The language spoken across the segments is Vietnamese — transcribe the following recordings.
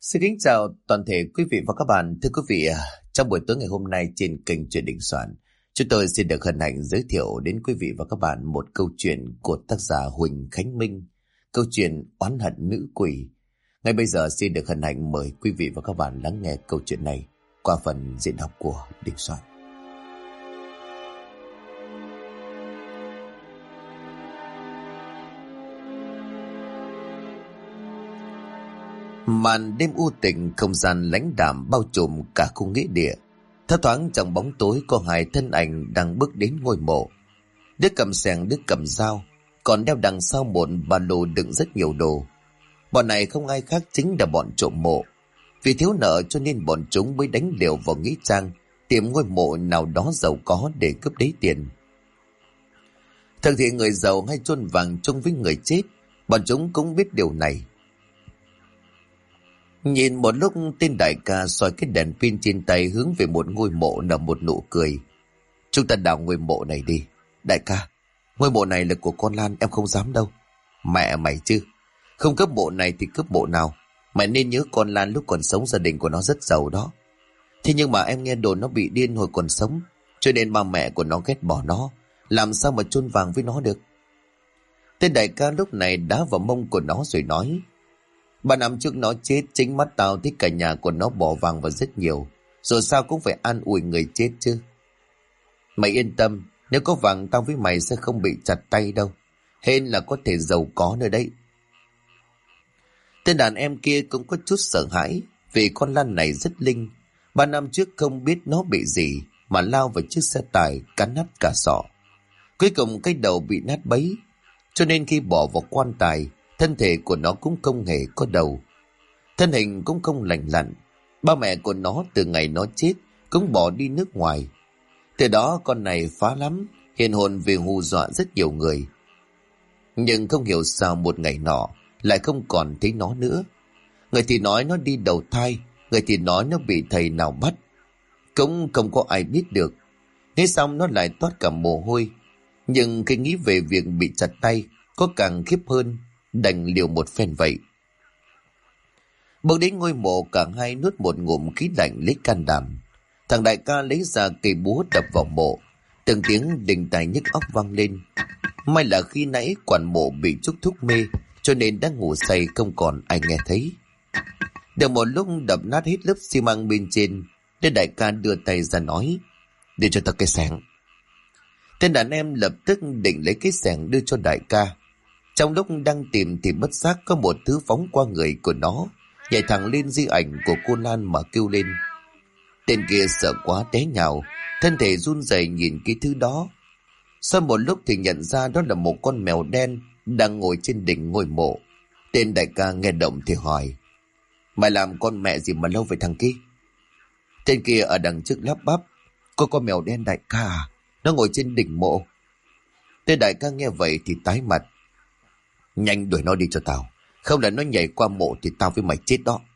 Xin kính chào toàn thể quý vị và các bạn. Thưa quý vị, trong buổi tối ngày hôm nay trên kênh Chuyện Đình Soạn, chúng tôi xin được hân hạnh giới thiệu đến quý vị và các bạn một câu chuyện của tác giả Huỳnh Khánh Minh, câu chuyện Oán hận nữ quỷ. Ngay bây giờ xin được hân hạnh mời quý vị và các bạn lắng nghe câu chuyện này qua phần diễn đọc của Đình Soạn. Màn đêm u tĩnh, không gian lãnh đạm bao trùm cả khu nghĩa địa. Thấp thoáng trong bóng tối có hai thân ảnh đang bước đến ngôi mộ. Đứa cầm xẻng, đứa cầm dao, còn đeo đằng sau một ba lô đựng rất nhiều đồ. Bọn này không ai khác chính là bọn trộm mộ. Vì thiếu nợ cho nên bọn chúng mới đánh liều vào nghĩa trang tìm ngôi mộ nào đó giàu có để cướp lấy tiền. Thường thì người giàu hay chôn vàng chung với người chết, bọn chúng cũng biết điều này. Nhìn một lúc, tên đại ca soi cái đèn pin trên tay hướng về một ngôi mộ nở một nụ cười. Chúng ta đào ngôi mộ này đi. Đại ca, ngôi mộ này là của con Lan, em không dám đâu. Mẹ mày chứ, không cướp mộ này thì cướp mộ nào. Mày nên nhớ con Lan lúc còn sống gia đình của nó rất giàu đó. Thế nhưng mà em nghe đồn nó bị điên hồi còn sống, cho nên ba mẹ của nó ghét bỏ nó. Làm sao mà chôn vàng với nó được? Tên đại ca lúc này đá vào mông của nó rồi nói: 3 năm trước nó chết, chính mắt tao thấy cả nhà của nó bỏ vàng vào rất nhiều. Rồi sao cũng phải an ủi người chết chứ. Mày yên tâm, nếu có vàng tao với mày sẽ không bị chặt tay đâu. Hên là có thể giàu có nữa đấy. Tên đàn em kia cũng có chút sợ hãi, vì con Lan này rất linh. 3 năm trước không biết nó bị gì mà lao vào chiếc xe tải cắn nát cả sọ. Cuối cùng cái đầu bị nát bấy, cho nên khi bỏ vào quan tài, thân thể của nó cũng không hề có đầu. Thân hình cũng không lành lặn. Ba mẹ của nó từ ngày nó chết cũng bỏ đi nước ngoài. Từ đó con này phá lắm, hiện hồn về hù dọa rất nhiều người. Nhưng không hiểu sao một ngày nọ lại không còn thấy nó nữa. Người thì nói nó đi đầu thai, người thì nói nó bị thầy nào bắt. Cũng không có ai biết được. Thế xong nó lại toát cả mồ hôi. Nhưng khi nghĩ về việc bị chặt tay, có càng khiếp hơn, đành liều một phen vậy. Bước đến ngôi mộ, cả hai nuốt một ngụm khí lạnh lấy can đảm. Thằng đại ca lấy ra cây búa đập vào mộ, từng tiếng đình tài nhức óc vang lên. May là khi nãy quản mộ bị trúc thuốc mê, cho nên đang ngủ say không còn ai nghe thấy. Được một lúc đập nát hết lớp xi măng bên trên, nên đại ca đưa tay ra nói: "Đưa cho tao cái xẻng." Tên đàn em lập tức định lấy cái xẻng đưa cho đại ca. Trong lúc đang tìm thì bất giác có một thứ phóng qua người của nó, nhảy thẳng lên di ảnh của cô Lan mà kêu lên. Tên kia sợ quá té nhào, thân thể run rẩy nhìn cái thứ đó. Sau một lúc thì nhận ra đó là một con mèo đen đang ngồi trên đỉnh ngôi mộ. Tên đại ca nghe động thì hỏi: "Mày làm con mẹ gì mà lâu vậy thằng kia?" Tên kia ở đằng trước lắp bắp: "Có con mèo đen đại ca à? Nó ngồi trên đỉnh mộ." Tên đại ca nghe vậy thì tái mặt: "Nhanh đuổi nó đi cho tao, không là nó nhảy qua mộ thì tao với mày chết đó."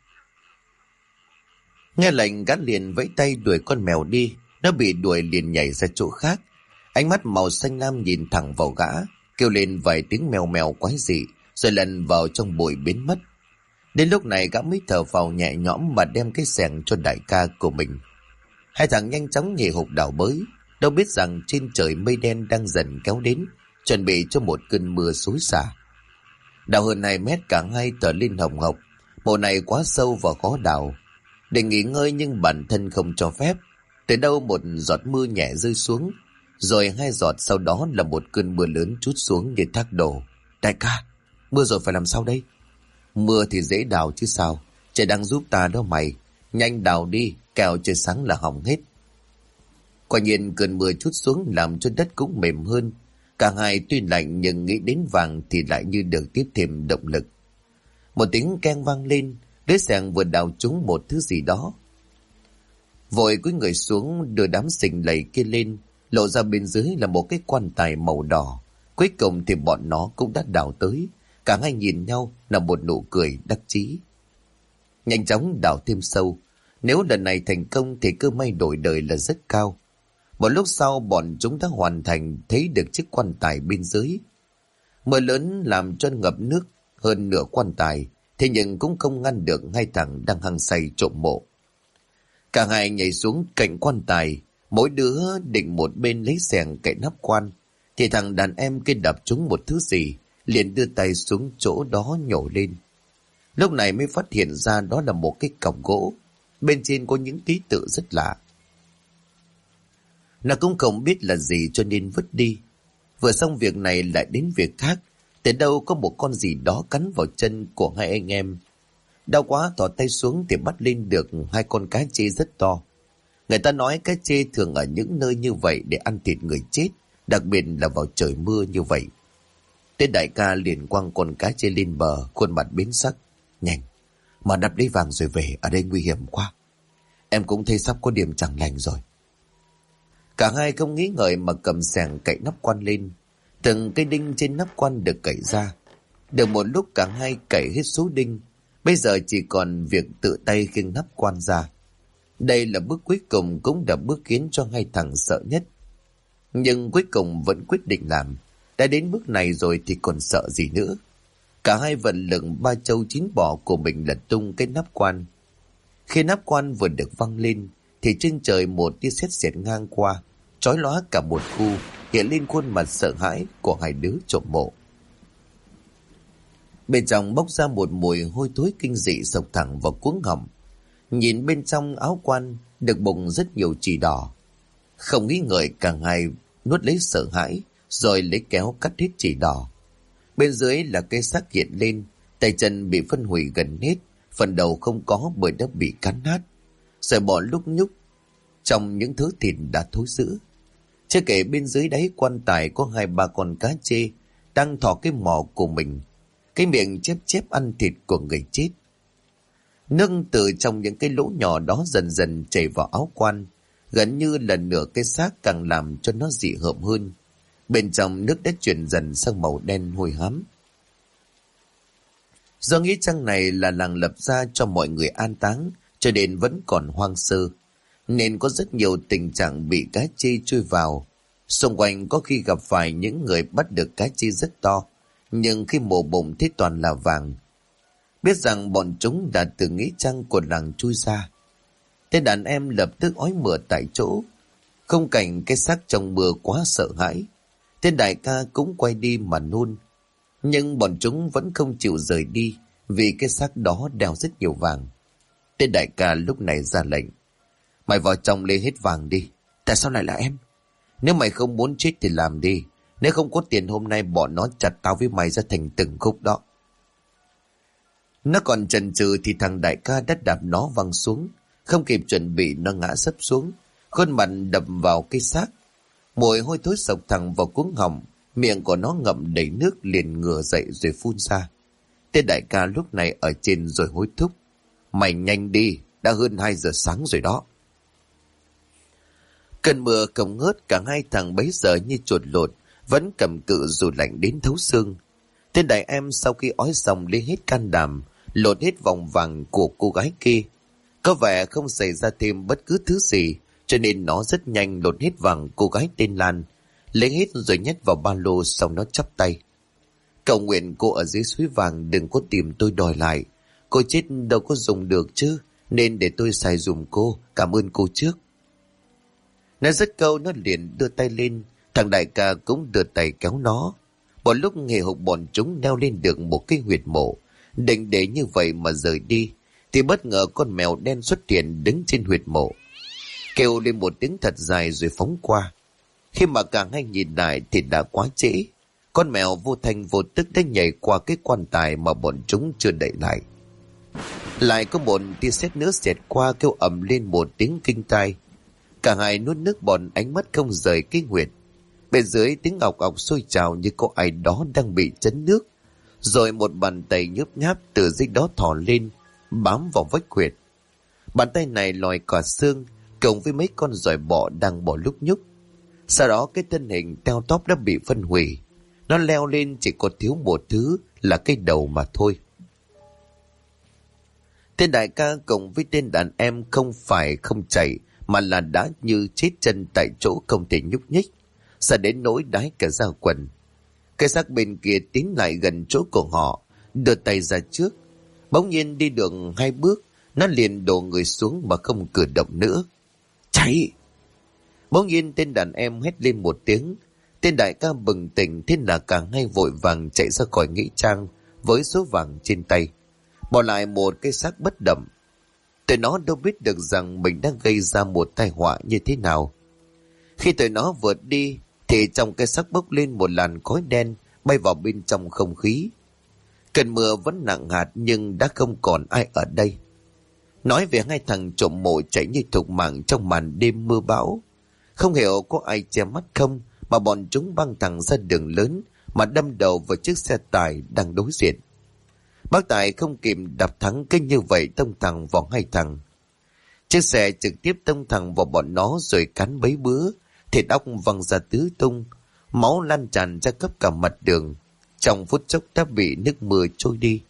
Nghe lệnh, gã liền vẫy tay đuổi con mèo đi. Nó bị đuổi liền nhảy ra chỗ khác. Ánh mắt màu xanh lam nhìn thẳng vào gã, kêu lên vài tiếng mèo mèo quái dị, rồi lần vào trong bụi biến mất. Đến lúc này gã mới thở phào nhẹ nhõm mà đem cái xẻng cho đại ca của mình. Hai thằng nhanh chóng nhảy hụt đào bới, đâu biết rằng trên trời mây đen đang dần kéo đến, chuẩn bị cho một cơn mưa xối xả. Đào hơn 2 mét, cả hai trở lên hồng hộc. Mộ này quá sâu và khó đào. Để nghỉ ngơi nhưng bản thân không cho phép. Từ đâu một giọt mưa nhẹ rơi xuống, rồi 2 giọt sau đó là một cơn mưa lớn trút xuống như thác đổ. "Đại ca, mưa rồi phải làm sao đây?" "Mưa thì dễ đào chứ sao. Trời đang giúp ta đó mày. Nhanh đào đi, kẻo trời sáng là hỏng hết." Quả nhiên cơn mưa trút xuống làm cho đất cũng mềm hơn. Cả hai tuy lạnh nhưng nghĩ đến vàng thì lại như được tiếp thêm động lực. Một tiếng keng vang lên, đứa xẻng vừa đào trúng một thứ gì đó. Vội cúi người xuống đưa đám sình lầy kia lên, lộ ra bên dưới là một cái quan tài màu đỏ. Cuối cùng thì bọn nó cũng đã đào tới. Cả hai nhìn nhau là một nụ cười đắc chí. Nhanh chóng đào thêm sâu. Nếu lần này thành công thì cơ may đổi đời là rất cao. Một lúc sau bọn chúng đã hoàn thành, thấy được chiếc quan tài bên dưới. Mưa lớn làm cho ngập nước hơn nửa quan tài, thế nhưng cũng không ngăn được hai thằng đang hăng say trộm mộ. Cả hai nhảy xuống cạnh quan tài, mỗi đứa định một bên lấy xẻng cậy nắp quan, thì thằng đàn em kia đập trúng một thứ gì, liền đưa tay xuống chỗ đó nhổ lên. Lúc này mới phát hiện ra đó là một cái cọc gỗ, bên trên có những ký tự rất lạ. Nó cũng không biết là gì cho nên vứt đi. Vừa xong việc này lại đến việc khác, từ đâu có một con gì đó cắn vào chân của hai anh em. Đau quá thò tay xuống thì bắt lên được hai con cá chê rất to. Người ta nói cá chê thường ở những nơi như vậy để ăn thịt người chết, đặc biệt là vào trời mưa như vậy. Tên đại ca liền quăng con cá chê lên bờ, khuôn mặt biến sắc. Nhanh, mà đập lấy vàng rồi về, ở đây nguy hiểm quá. Em cũng thấy sắp có điểm chẳng lành rồi. Cả hai không nghĩ ngợi mà cầm xẻng cậy nắp quan lên. Từng cây đinh trên nắp quan được cậy ra. Được một lúc cả hai cậy hết số đinh. Bây giờ chỉ còn việc tự tay khiêng nắp quan ra. Đây là bước cuối cùng, cũng là bước khiến cho hai thằng sợ nhất. Nhưng cuối cùng vẫn quyết định làm. Đã đến bước này rồi thì còn sợ gì nữa. Cả hai vận lực ba trâu chín bò của mình lật tung cái nắp quan. Khi nắp quan vừa được văng lên thì trên trời một tia sét xẹt ngang qua, chói lóa cả một khu, hiện lên khuôn mặt sợ hãi của hai đứa trộm mộ. Bên trong bốc ra một mùi hôi thối kinh dị sộc thẳng vào cuống họng. Nhìn bên trong áo quan được bùng rất nhiều chì đỏ. Không nghĩ ngợi cả hai nuốt lấy sợ hãi, rồi lấy kéo cắt hết chì đỏ. Bên dưới là cái xác hiện lên, tay chân bị phân hủy gần hết, phần đầu không có bởi đã bị cắn nát. Sợi bọ lúc nhúc trong những thứ thịt đã thối rữa. Chưa kể bên dưới đáy quan tài có 2-3 con cá chê đang thò cái mỏ của mình, cái miệng chép chép ăn thịt của người chết. Nước từ trong những cái lỗ nhỏ đó dần dần chảy vào áo quan, gần như là nửa cái xác, càng làm cho nó dị hợm hơn. Bên trong nước đã chuyển dần sang màu đen hôi hám. Do nghĩ chăng này là làng lập ra cho mọi người an táng, cho nên vẫn còn hoang sơ, nên có rất nhiều tình trạng bị cá chê chui vào. Xung quanh có khi gặp phải những người bắt được cá chê rất to, nhưng khi mổ bụng thấy toàn là vàng. Biết rằng bọn chúng đã từ nghĩa trang của làng chui ra. Tên đàn em lập tức ói mửa tại chỗ. Không cảnh cái xác trong mưa quá sợ hãi. Tên đại ca cũng quay đi mà nôn. Nhưng bọn chúng vẫn không chịu rời đi, vì cái xác đó đeo rất nhiều vàng. Tên đại ca lúc này ra lệnh. Mày vào trong lấy hết vàng đi. Tại sao lại là em? Nếu mày không muốn chết thì làm đi. Nếu không có tiền hôm nay bọn nó chặt tao với mày ra thành từng khúc đó. Nó còn chần chừ thì thằng đại ca đã đạp nó văng xuống. Không kịp chuẩn bị nó ngã sấp xuống, khuôn mặt đập vào cái xác. Mùi hôi thối sộc thẳng vào cuống họng, miệng của nó ngậm đầy nước, liền ngửa dậy rồi phun ra. Tên đại ca lúc này ở trên rồi hối thúc. Mày nhanh đi, đã hơn 2 giờ sáng rồi đó. Cơn mưa không ngớt, cả hai thằng bấy giờ như chuột lột, vẫn cầm cự dù lạnh đến thấu xương. Tên đại em sau khi ói xong lấy hết can đảm, lột hết vòng vàng của cô gái kia. Có vẻ không xảy ra thêm bất cứ thứ gì, cho nên nó rất nhanh lột hết vàng cô gái tên Lan, lấy hết rồi nhét vào ba lô, xong nó chắp tay. Cầu nguyện cô ở dưới suối vàng đừng có tìm tôi đòi lại. Cô chết đâu có dùng được chứ, nên để tôi xài dùm cô, cảm ơn cô trước. Nói dứt câu nó liền đưa tay lên, thằng đại ca cũng đưa tay kéo nó. Một lúc hề hục bọn chúng leo lên được một cái huyệt mộ, định để như vậy mà rời đi, thì bất ngờ con mèo đen xuất hiện đứng trên huyệt mộ, kêu lên một tiếng thật dài rồi phóng qua. Khi mà cả hai nhìn lại thì đã quá trễ. Con mèo vô thanh vô tức đã nhảy qua cái quan tài mà bọn chúng chưa đậy lại. Lại có một tia sét nữa xẹt qua, kêu ầm lên một tiếng kinh tai. Cả hai nuốt nước bọt, ánh mắt không rời cái huyệt. Bên dưới tiếng ọc ọc sôi trào như có ai đó đang bị chấn nước. Rồi một bàn tay nhớp nháp từ dưới đó thò lên, bám vào vách huyệt. Bàn tay này lòi cả xương, cộng với mấy con giòi bọ đang bò lúc nhúc. Sau đó cái thân hình teo tóp đã bị phân hủy. Nó leo lên chỉ có thiếu một thứ là cái đầu mà thôi. Tên đại ca cùng với tên đàn em không phải không chạy, mà là đã như chết chân tại chỗ, không thể nhúc nhích, sợ đến nỗi đái cả da quần. Cái xác bên kia tiến lại gần chỗ của họ, đưa tay ra trước. Bỗng nhiên đi được 2 bước, nó liền đổ người xuống mà không cử động nữa. Cháy! Bỗng nhiên tên đàn em hét lên một tiếng. Tên đại ca bừng tỉnh, thế là cả hai vội vàng chạy ra khỏi nghĩa trang với số vàng trên tay, bỏ lại một cái xác bất động. Tụi nó đâu biết được rằng mình đang gây ra một tai họa như thế nào. Khi tụi nó vượt đi thì trong cái xác bốc lên một làn khói đen bay vào bên trong không khí. Cơn mưa vẫn nặng hạt nhưng đã không còn ai ở đây. Nói về 2 thằng trộm mộ chạy như thục mạng trong màn đêm mưa bão. Không hiểu có ai che mắt không mà bọn chúng băng thẳng ra đường lớn mà đâm đầu vào chiếc xe tải đang đối diện. Bác Tài không kịp đạp thắng kinh như vậy tông thẳng vào 2 thằng. Chiếc xe trực tiếp tông thẳng vào bọn nó rồi cắn bấy bứa, thịt óc văng ra tứ tung, máu lan tràn ra khắp cả mặt đường. Trong phút chốc đã bị nước mưa trôi đi.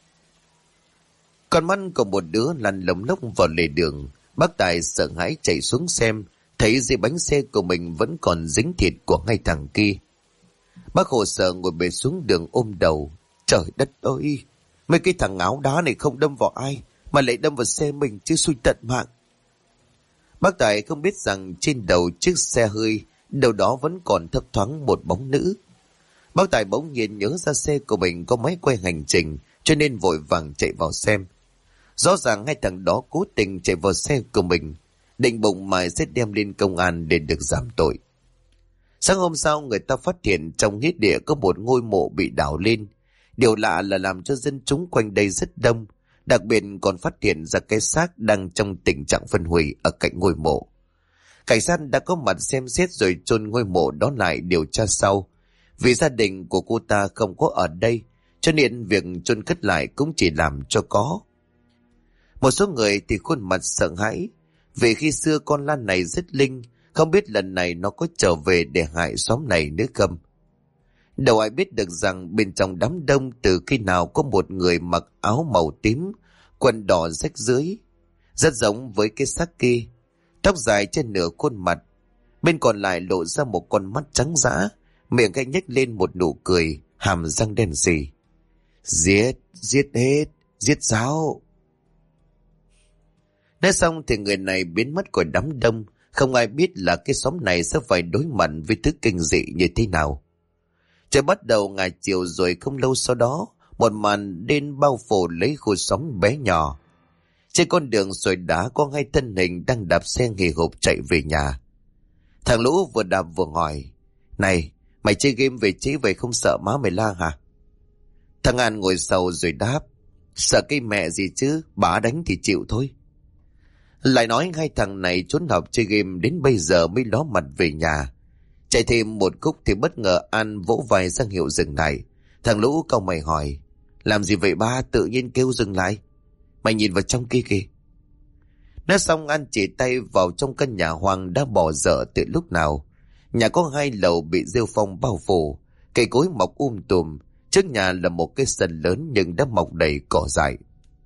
Con mắt của một đứa lăn lồng lốc vào lề đường. Bác Tài sợ hãi chạy xuống xem, thấy dưới bánh xe của mình vẫn còn dính thịt của 2 thằng kia. Bác khổ sở ngồi bệt xuống đường ôm đầu. Trời đất ơi! Mấy cái thằng áo đá này không đâm vào ai mà lại đâm vào xe mình chứ, xui tận mạng. Bác Tài không biết rằng trên đầu chiếc xe hơi đâu đó vẫn còn thấp thoáng một bóng nữ. Bác Tài bỗng nhiên nhớ ra xe của mình có máy quay hành trình, cho nên vội vàng chạy vào xem. Rõ ràng 2 thằng đó cố tình chạy vào xe của mình, định bụng mài sẽ đem lên công an để được giảm tội. Sáng hôm sau người ta phát hiện trong nghĩa địa có một ngôi mộ bị đào lên. Điều lạ là làm cho dân chúng quanh đây rất đông, đặc biệt còn phát hiện ra cái xác đang trong tình trạng phân hủy ở cạnh ngôi mộ. Cảnh sát đã có mặt xem xét rồi chôn ngôi mộ đó lại điều tra sau. Vì gia đình của cô ta không có ở đây, cho nên việc chôn cất lại cũng chỉ làm cho có. Một số người thì khuôn mặt sợ hãi, vì khi xưa con Lan này rất linh, không biết lần này nó có trở về để hại xóm này nữa không. Đâu ai biết được rằng bên trong đám đông từ khi nào có một người mặc áo màu tím, quần đỏ rách dưới, rất giống với cái xác kia, tóc dài trên nửa khuôn mặt, bên còn lại lộ ra một con mắt trắng dã, miệng cái nhếch lên một nụ cười, hàm răng đen sì. Giết, giết hết, giết giáo. Nói xong thì người này biến mất khỏi đám đông, không ai biết là cái xóm này sẽ phải đối mặt với thứ kinh dị như thế nào. Trời bắt đầu ngả chiều rồi không lâu sau đó, một màn đêm bao phủ lấy khu xóm bé nhỏ. Trên con đường sỏi đá có 2 thân hình đang đạp xe hì hục chạy về nhà. Thằng Lũ vừa đạp vừa hỏi, này, mày chơi game về chế vậy không sợ má mày la hả? Thằng An ngồi sau rồi đáp, sợ cái mẹ gì chứ, bà đánh thì chịu thôi. Lại nói 2 thằng này trốn học chơi game đến bây giờ mới ló mặt về nhà. Chạy thêm một khúc thì bất ngờ An vỗ vai ra hiệu dừng lại. Thằng Lũ cau mày hỏi, làm gì vậy ba, tự nhiên kêu dừng lại? Mày nhìn vào trong kia kìa. Nói xong An chỉ tay vào trong căn nhà hoang đã bỏ dở từ lúc nào. Nhà có 2 lầu bị rêu phong bao phủ, cây cối mọc tùm. Trước nhà là một cái sân lớn nhưng đã mọc đầy cỏ dại.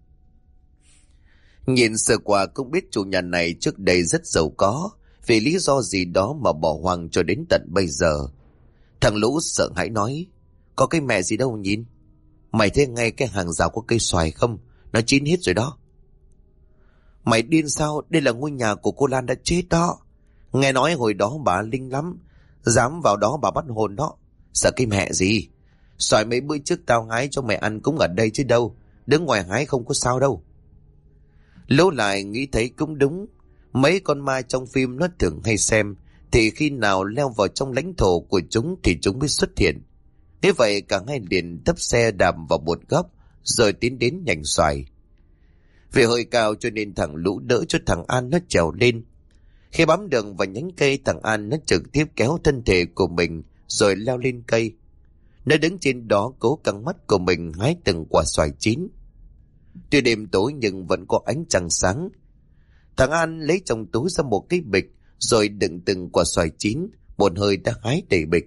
Nhìn sơ qua cũng biết chủ nhà này trước đây rất giàu có, vì lý do gì đó mà bỏ hoang cho đến tận bây giờ. Thằng Lũ sợ hãi nói, có cái mẹ gì đâu nhìn. Mày thấy ngay cái hàng rào có cây xoài không? Nó chín hết rồi đó. Mày điên sao? Đây là ngôi nhà của cô Lan đã chết đó. Nghe nói hồi đó bà linh lắm, dám vào đó bà bắt hồn đó. Sợ cái mẹ gì? Xoài mấy bữa trước tao hái cho mày ăn cũng ở đây chứ đâu. Đứng ngoài hái không có sao đâu. Lũ lại nghĩ thấy cũng đúng. Mấy con ma trong phim nó thường hay xem, thì khi nào leo vào trong lãnh thổ của chúng thì chúng mới xuất hiện. Thế vậy cả hai liền tấp xe đạp vào một góc, rồi tiến đến nhành xoài. Vì hơi cao cho nên thằng Lũ đỡ cho thằng An nó trèo lên. Khi bám đường vào nhánh cây, thằng An nó trực tiếp kéo thân thể của mình rồi leo lên cây. Nó đứng trên đó cố căng mắt của mình hái từng quả xoài chín. Tuy đêm tối nhưng vẫn có ánh trăng sáng. Thằng An lấy trong túi ra một cái bịch rồi đựng từng quả xoài chín, một hơi đã hái đầy bịch.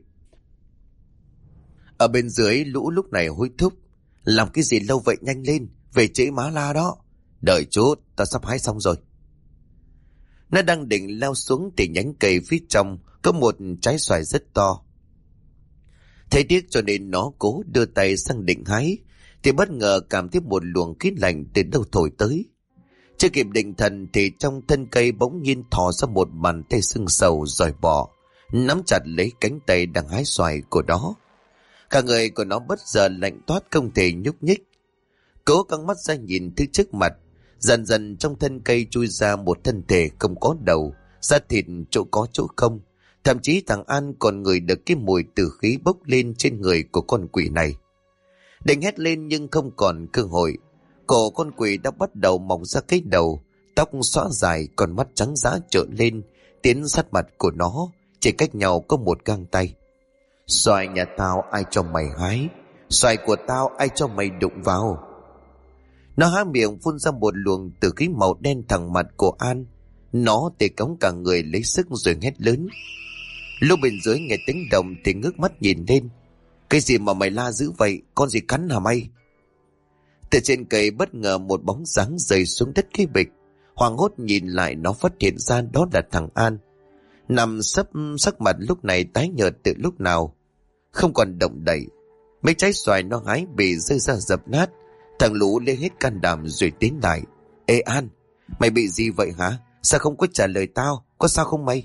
Ở bên dưới Lũ lúc này hối thúc, làm cái gì lâu vậy, nhanh lên, về trễ má la đó. Đợi chút, ta sắp hái xong rồi. Nó đang định leo xuống thì nhánh cây phía trong có một trái xoài rất to. Thấy tiếc cho nên nó cố đưa tay sang định hái, thì bất ngờ cảm thấy một luồng khí lạnh từ đâu thổi tới. Chưa kịp định thần thì trong thân cây bỗng nhiên thò ra một bàn tay sưng sầu dòi bọ, nắm chặt lấy cánh tay đang hái xoài của nó. Cả người của nó bất giờ lạnh toát, không thể nhúc nhích. Cố căng mắt ra nhìn thứ trước mặt. Dần dần trong thân cây chui ra một thân thể không có đầu, da thịt chỗ có chỗ không. Thậm chí thằng An còn ngửi được cái mùi tử khí bốc lên trên người của con quỷ này. Định hét lên nhưng không còn cơ hội. Cổ con quỷ đã bắt đầu mọc ra cái đầu, tóc xõa dài, con mắt trắng dã trợn lên, tiến sát mặt của nó, chỉ cách nhau có một gang tay. Xoài nhà tao ai cho mày hái? Xoài của tao ai cho mày đụng vào? Nó há miệng phun ra một luồng tử khí màu đen thẳng mặt của An. Nó tê cống cả người lấy sức rồi hét lớn. Lúc bên dưới nghe tiếng động thì ngước mắt nhìn lên. Cái gì mà mày la dữ vậy? Con gì cắn hả mày? Từ trên cây bất ngờ một bóng dáng rơi xuống đất cái bịch. Hoàng hốt nhìn lại, nó phát hiện ra đó là thằng An. Nằm sấp, sắc mặt lúc này tái nhợt từ lúc nào, không còn động đậy. Mấy trái xoài nó hái bị rơi ra dập nát. Thằng Lũ lấy hết can đảm rồi tiến lại. Ê An, mày bị gì vậy hả? Sao không có trả lời tao? Có sao không mày?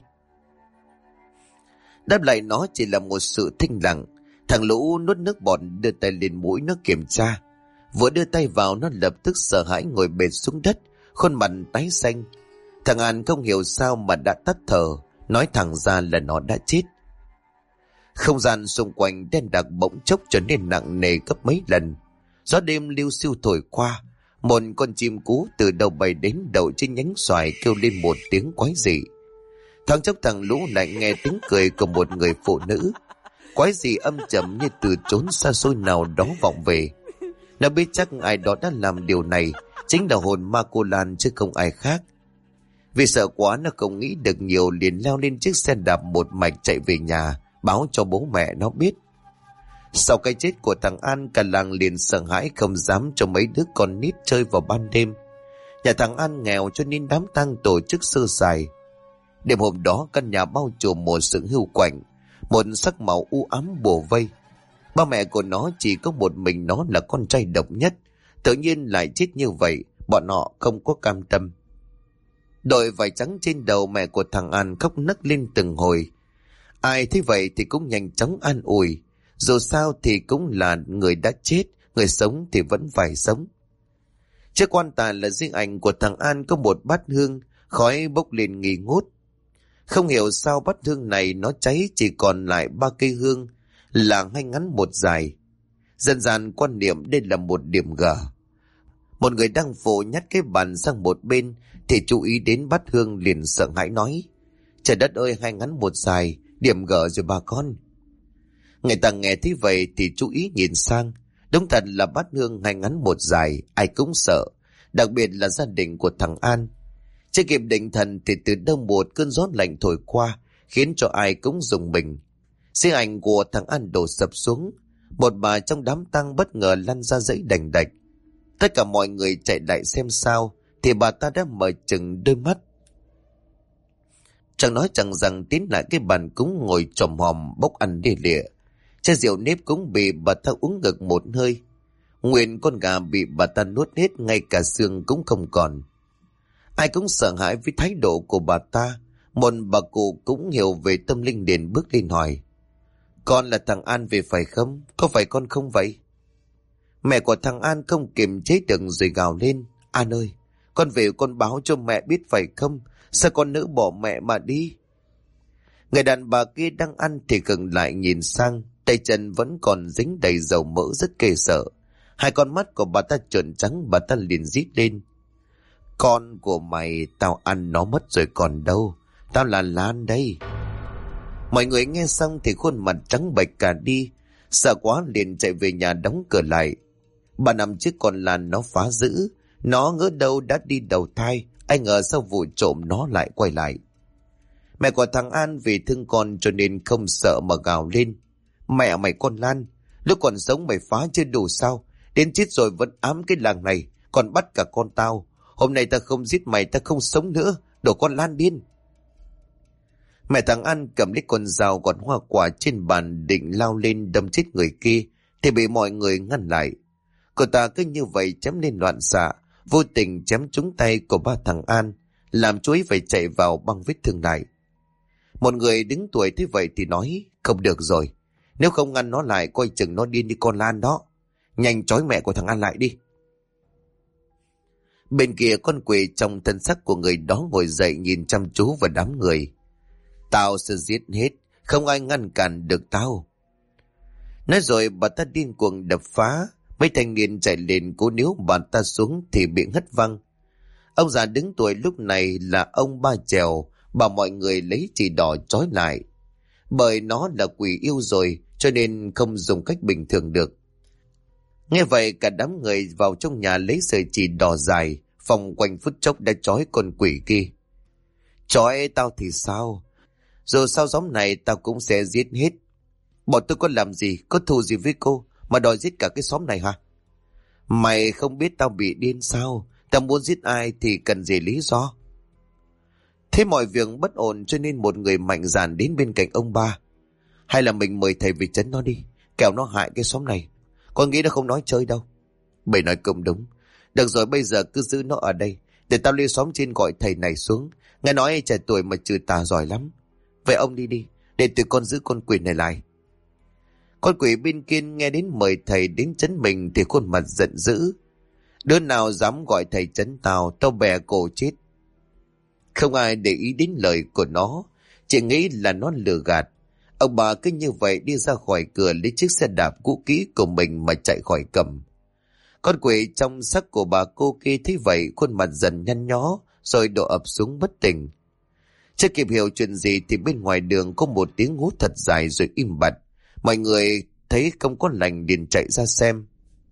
Đáp lại nó chỉ là một sự thinh lặng. Thằng Lũ nuốt nước bọt, đưa tay lên mũi nó kiểm tra. Vừa đưa tay vào, nó lập tức sợ hãi ngồi bệt xuống đất, khuôn mặt tái xanh. Thằng An không hiểu sao mà đã tắt thở, nói thẳng ra là nó đã chết. Không gian xung quanh đen đặc bỗng chốc trở nên nặng nề gấp mấy lần. Gió đêm liu xiu thổi qua, một con chim cú từ đầu bay đến đậu trên nhánh xoài kêu lên một tiếng quái dị. Thoáng chốc thằng Lũ lại nghe tiếng cười của một người phụ nữ, quái dị âm trầm như từ chốn xa xôi nào đó vọng về. Nó biết chắc ai đó đã làm điều này chính là hồn ma cô Lan chứ không ai khác. Vì sợ quá nó không nghĩ được nhiều, liền leo lên chiếc xe đạp một mạch chạy về nhà, báo cho bố mẹ nó biết. Sau cái chết của thằng An, cả làng liền sợ hãi không dám cho mấy đứa con nít chơi vào ban đêm. Nhà thằng An nghèo cho nên đám tang tổ chức sơ sài. Đêm hôm đó căn nhà bao trùm một sự hưu quạnh, một sắc màu u ám bủa vây. Ba mẹ của nó chỉ có một mình nó là con trai độc nhất, tự nhiên lại chết như vậy, bọn họ không có cam tâm. Đội vải trắng trên đầu mẹ của thằng An khóc nấc lên từng hồi. Ai thấy vậy thì cũng nhanh chóng an ủi, dù sao thì cũng là người đã chết, người sống thì vẫn phải sống. Trước quan tài là riêng ảnh của thằng An có một bát hương, khói bốc lên nghi ngút. Không hiểu sao bát hương này nó cháy chỉ còn lại 3 cây hương, là hai ngắn một dài. Dân gian quan niệm đây là một điểm gở. Một người đang vồ nhát cái bàn sang một bên thì chú ý đến bát hương liền sợ hãi nói: Trời đất ơi, hai ngắn một dài, điểm gở rồi bà con. Người ta nghe thấy vậy thì chú ý nhìn sang. Đúng thật là bát hương hai ngắn một dài, ai cũng sợ, đặc biệt là gia đình của thằng An. Chưa kịp định thần thì từ đâu một cơn gió lạnh thổi qua, khiến cho ai cũng rùng mình. Xe ảnh của thằng An đổ sập xuống, một bà trong đám tang bất ngờ lăn ra dãy đành đạch. Tất cả mọi người chạy lại xem sao thì bà ta đã mở chừng đôi mắt. Chẳng nói chẳng rằng tiến lại cái bàn cúng ngồi chòm hòm bốc ăn đê lịa. Chai rượu nếp cũng bị bà ta uống ngực một hơi. Nguyên con gà bị bà ta nuốt hết, ngay cả xương cũng không còn. Ai cũng sợ hãi với thái độ của bà ta. Một bà cụ cũng hiểu về tâm linh liền bước lên hỏi: Con là thằng An về phải không? Có phải con không vậy? Mẹ của thằng An không kiềm chế được rồi gào lên: An ơi, con về con báo cho mẹ biết phải không? Sao con nỡ bỏ mẹ mà đi? Người đàn bà kia đang ăn thì khựng lại nhìn sang, tay chân vẫn còn dính đầy dầu mỡ rất ghê sợ. Hai con mắt của bà ta trợn trắng, bà ta liền rít lên: Con của mày tao ăn nó mất rồi còn đâu, tao là Lan đây. Mọi người nghe xong thì khuôn mặt trắng bệch cả đi, sợ quá liền chạy về nhà đóng cửa lại. 3 năm trước con Lan nó phá dữ, nó ngỡ đâu đã đi đầu thai, ai ngờ sau vụ trộm nó lại quay lại. Mẹ của thằng An vì thương con cho nên không sợ mà gào lên: Mẹ mày con Lan, lúc còn sống mày phá chưa đủ sao? Đến chết rồi vẫn ám cái làng này, còn bắt cả con tao. Hôm nay ta không giết mày ta không sống nữa, đồ con Lan điên. Mẹ thằng An cầm lấy con dao gọt hoa quả trên bàn định lao lên đâm chết người kia thì bị mọi người ngăn lại. Cô ta cứ như vậy chém lên loạn xạ, vô tình chém trúng tay của ba thằng An, làm chú ấy phải chạy vào băng vết thương lại. Một người đứng tuổi thế vậy thì nói, không được rồi, nếu không ngăn nó lại coi chừng nó điên như con Lan đó. Nhanh trói mẹ của thằng An lại đi. Bên kia con quỷ trong thân sắc của người đó ngồi dậy nhìn chăm chú vào đám người. Tao sẽ giết hết, không ai ngăn cản được tao. Nói rồi bà ta điên cuồng đập phá. Mấy thanh niên chạy lên cố níu bà ta xuống thì bị ngất văng. Ông già đứng tuổi lúc này là ông Ba Trèo, bảo mọi người lấy chỉ đỏ trói lại. Bởi nó là quỷ yêu rồi cho nên không dùng cách bình thường được. Nghe vậy cả đám người vào trong nhà lấy sợi chỉ đỏ dài, vòng quanh phút chốc đã trói con quỷ kia. Trói tao thì sao? Dù sao giống này tao cũng sẽ giết hết. Bọn tôi có làm gì, có thù gì với cô mà đòi giết cả cái xóm này hả? Mày không biết tao bị điên sao? Tao muốn giết ai thì cần gì lý do? Thế mọi việc bất ổn cho nên một người mạnh dạn đến bên cạnh ông Ba. Hay là mình mời thầy về trấn nó đi, kẻo nó hại cái xóm này. Con nghĩ nó không nói chơi đâu. Bầy nói cũng đúng. Được rồi, bây giờ cứ giữ nó ở đây, để tao lên xóm trên gọi thầy này xuống. Nghe nói trẻ tuổi mà trừ tà giỏi lắm. Vậy ông đi đi, để tụi con giữ con quỷ này lại. Con quỷ bên kia nghe đến mời thầy đến trấn mình thì khuôn mặt giận dữ. Đứa nào dám gọi thầy trấn tao bè cổ chết. Không ai để ý đến lời của nó, chỉ nghĩ là nó lừa gạt. Ông bà cứ như vậy đi ra khỏi cửa lấy chiếc xe đạp cũ kỹ của mình mà chạy khỏi cầm. Con quỷ trong sắc của bà cô kia thấy vậy khuôn mặt dần nhăn nhó rồi đổ ập xuống bất tỉnh. Chưa kịp hiểu chuyện gì thì bên ngoài đường có một tiếng hú thật dài rồi im bặt. Mọi người thấy không có lành liền chạy ra xem.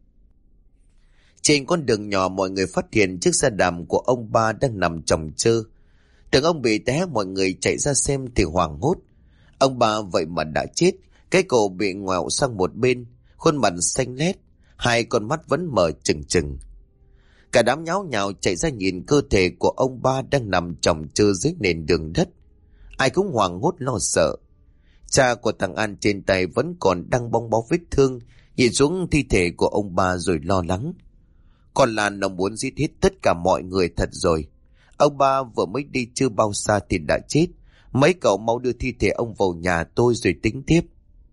Trên con đường nhỏ mọi người phát hiện chiếc xe đạp của ông Ba đang nằm chồng chơ. Tưởng ông bị té, mọi người chạy ra xem thì hoảng hốt. Ông Ba vậy mà đã chết, cái cổ bị ngoẹo sang một bên, khuôn mặt xanh lét, hai con mắt vẫn mở trừng trừng. Cả đám nháo nhào chạy ra nhìn cơ thể của ông Ba đang nằm chồng chơ dưới nền đường đất. Ai cũng hoảng hốt lo sợ. Cha của thằng An trên tay vẫn còn đang bong bó vết thương, nhìn xuống thi thể của ông Ba rồi lo lắng. Còn Lan nó muốn giết hết tất cả mọi người thật rồi. Ông Ba vừa mới đi chưa bao xa thì đã chết. Mấy cậu mau đưa thi thể ông vào nhà tôi rồi tính tiếp.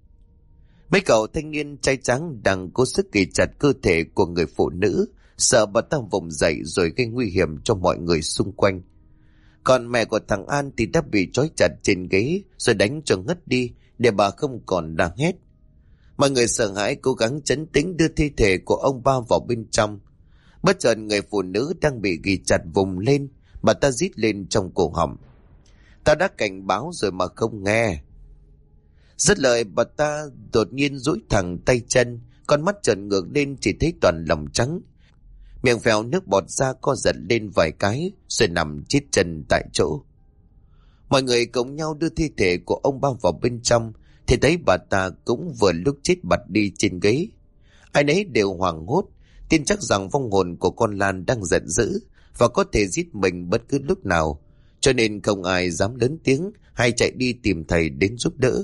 Mấy cậu thanh niên trai trắng đang cố sức kì chặt cơ thể của người phụ nữ, sợ bà ta vùng dậy rồi gây nguy hiểm cho mọi người xung quanh. Còn mẹ của thằng An thì đã bị trói chặt trên ghế rồi đánh cho ngất đi để bà không còn đang hét. Mọi người sợ hãi cố gắng trấn tĩnh đưa thi thể của ông Ba vào bên trong. Bất chợt người phụ nữ đang bị ghi chặt vùng lên, bà ta rít lên trong cổ họng. Ta đã cảnh báo rồi mà không nghe. Dứt lời bà ta đột nhiên duỗi thẳng tay chân, con mắt trợn ngược lên chỉ thấy toàn lòng trắng. Miệng phèo nước bọt ra co giật lên vài cái rồi nằm chết chân tại chỗ. Mọi người cùng nhau đưa thi thể của ông Ba vào bên trong thì thấy bà ta cũng vừa lúc chết bật đi trên ghế. Ai nấy đều hoảng hốt, tin chắc rằng vong hồn của con Lan đang giận dữ và có thể giết mình bất cứ lúc nào, cho nên không ai dám lớn tiếng hay chạy đi tìm thầy đến giúp đỡ.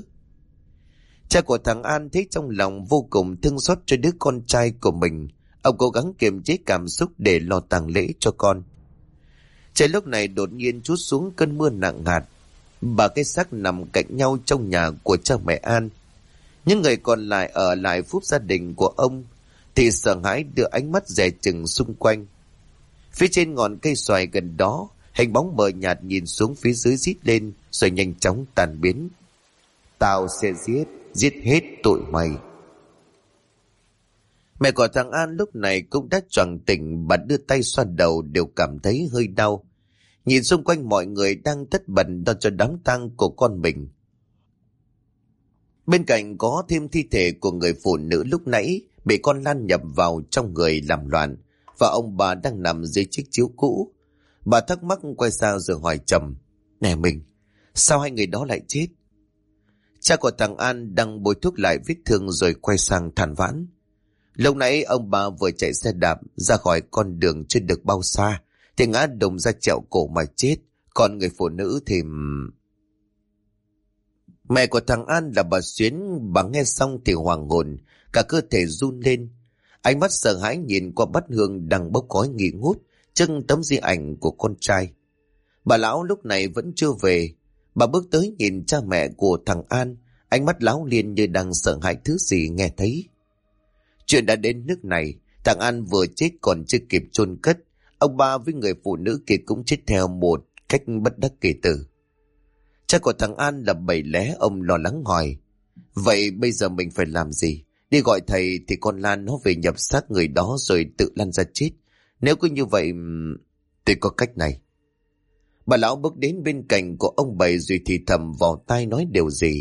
Cha của thằng An thấy trong lòng vô cùng thương xót cho đứa con trai của mình. Ông cố gắng kiềm chế cảm xúc để lo tang lễ cho con. Trời lúc này đột nhiên trút xuống cơn mưa nặng hạt. Ba cái xác nằm cạnh nhau trong nhà của cha mẹ An. Những người còn lại ở lại phúc gia đình của ông thì sợ hãi đưa ánh mắt dè chừng xung quanh. Phía trên ngọn cây xoài gần đó, hình bóng mờ nhạt nhìn xuống phía dưới rít lên rồi nhanh chóng tan biến. Tao sẽ giết hết tụi mày. Mẹ của thằng An lúc này cũng đã choàng tỉnh, bà đưa tay xoa đầu đều cảm thấy hơi đau. Nhìn xung quanh mọi người đang tất bật lo cho đám tang của con mình. Bên cạnh có thêm thi thể của người phụ nữ lúc nãy bị con Lan nhập vào trong người làm loạn, và ông bà đang nằm dưới chiếc chiếu cũ. Bà thắc mắc quay sang rồi hỏi trầm: Nè mình, sao hai người đó lại chết? Cha của thằng An đang bôi thuốc lại vết thương rồi quay sang than vãn: Lúc nãy ông bà vừa chạy xe đạp ra khỏi con đường chưa được bao xa thì ngã đùng ra chẹo cổ mà chết. Còn người phụ nữ thì... Mẹ của thằng An là bà Xuyến, bà nghe xong thì hoàng hồn, cả cơ thể run lên. Ánh mắt sợ hãi nhìn qua bát hương đang bốc khói nghi ngút trước tấm di ảnh của con trai. Bà lão lúc này vẫn chưa về. Bà bước tới nhìn cha mẹ của thằng An, ánh mắt láo liên như đang sợ hãi thứ gì nghe thấy. Chuyện đã đến nước này, thằng An vừa chết còn chưa kịp chôn cất, ông ba với người phụ nữ kia cũng chết theo một cách bất đắc kỳ tử. Cha của thằng An là bảy lé, ông lo lắng hỏi: vậy bây giờ mình phải làm gì? Đi gọi thầy thì con Lan nó về nhập xác người đó rồi tự lăn ra chết. Nếu cứ như vậy thì có cách này. Bà lão bước đến bên cạnh của ông bảy rồi thì thầm vào tai nói điều gì.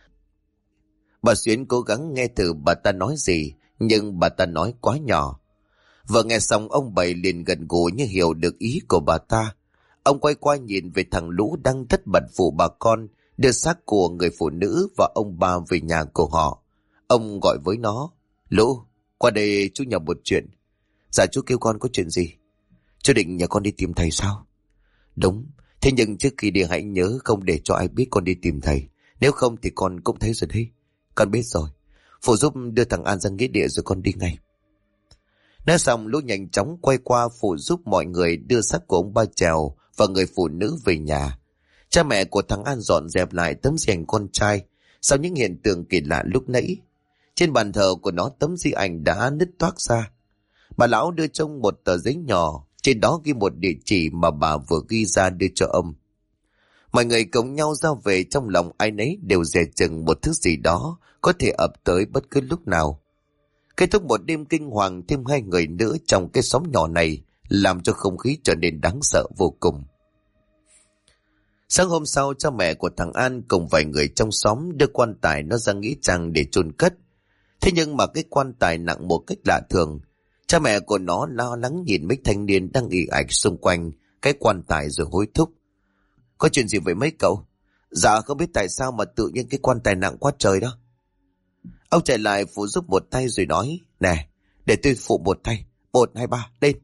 Bà Xuyến cố gắng nghe thử bà ta nói gì, nhưng bà ta nói quá nhỏ. Vừa nghe xong ông bảy liền gần gũi như hiểu được ý của bà ta. Ông quay qua nhìn về thằng Lũ đang tất bật phụ bà con đưa xác của người phụ nữ và ông ba về nhà của họ. Ông gọi với nó: Lũ, qua đây chú nhờ một chuyện. Dạ chú kêu con có chuyện gì? Chú định nhà con đi tìm thầy sao? Đúng, thế nhưng trước khi đi hãy nhớ không để cho ai biết con đi tìm thầy. Nếu không thì con cũng thấy rồi đấy. Con biết rồi. Phụ giúp đưa thằng An ra nghĩa địa rồi con đi ngay. Nói xong Lũ nhanh chóng quay qua phụ giúp mọi người đưa xác của ông ba Trèo và người phụ nữ về nhà. Cha mẹ của thằng An dọn dẹp lại tấm di ảnh con trai sau những hiện tượng kỳ lạ lúc nãy. Trên bàn thờ của nó tấm di ảnh đã nứt toác ra. Bà lão đưa trông một tờ giấy nhỏ, trên đó ghi một địa chỉ mà bà vừa ghi ra đưa cho ông. Mọi người cùng nhau ra về, trong lòng ai nấy đều dè chừng một thứ gì đó có thể ập tới bất cứ lúc nào. Kết thúc một đêm kinh hoàng thêm 2 người nữa trong cái xóm nhỏ này làm cho không khí trở nên đáng sợ vô cùng. Sáng hôm sau, cha mẹ của thằng An cùng vài người trong xóm đưa quan tài nó ra nghĩa trang để chôn cất. Thế nhưng mà cái quan tài nặng một cách lạ thường. Cha mẹ của nó lo lắng nhìn mấy thanh niên đang ì ạch xung quanh cái quan tài rồi hối thúc: có chuyện gì vậy mấy cậu? Dạ không biết tại sao mà tự nhiên cái quan tài nặng quá trời đó. Ông chạy lại phụ giúp một tay rồi nói: nè, để tôi phụ một tay. 1, 2, 3, lên.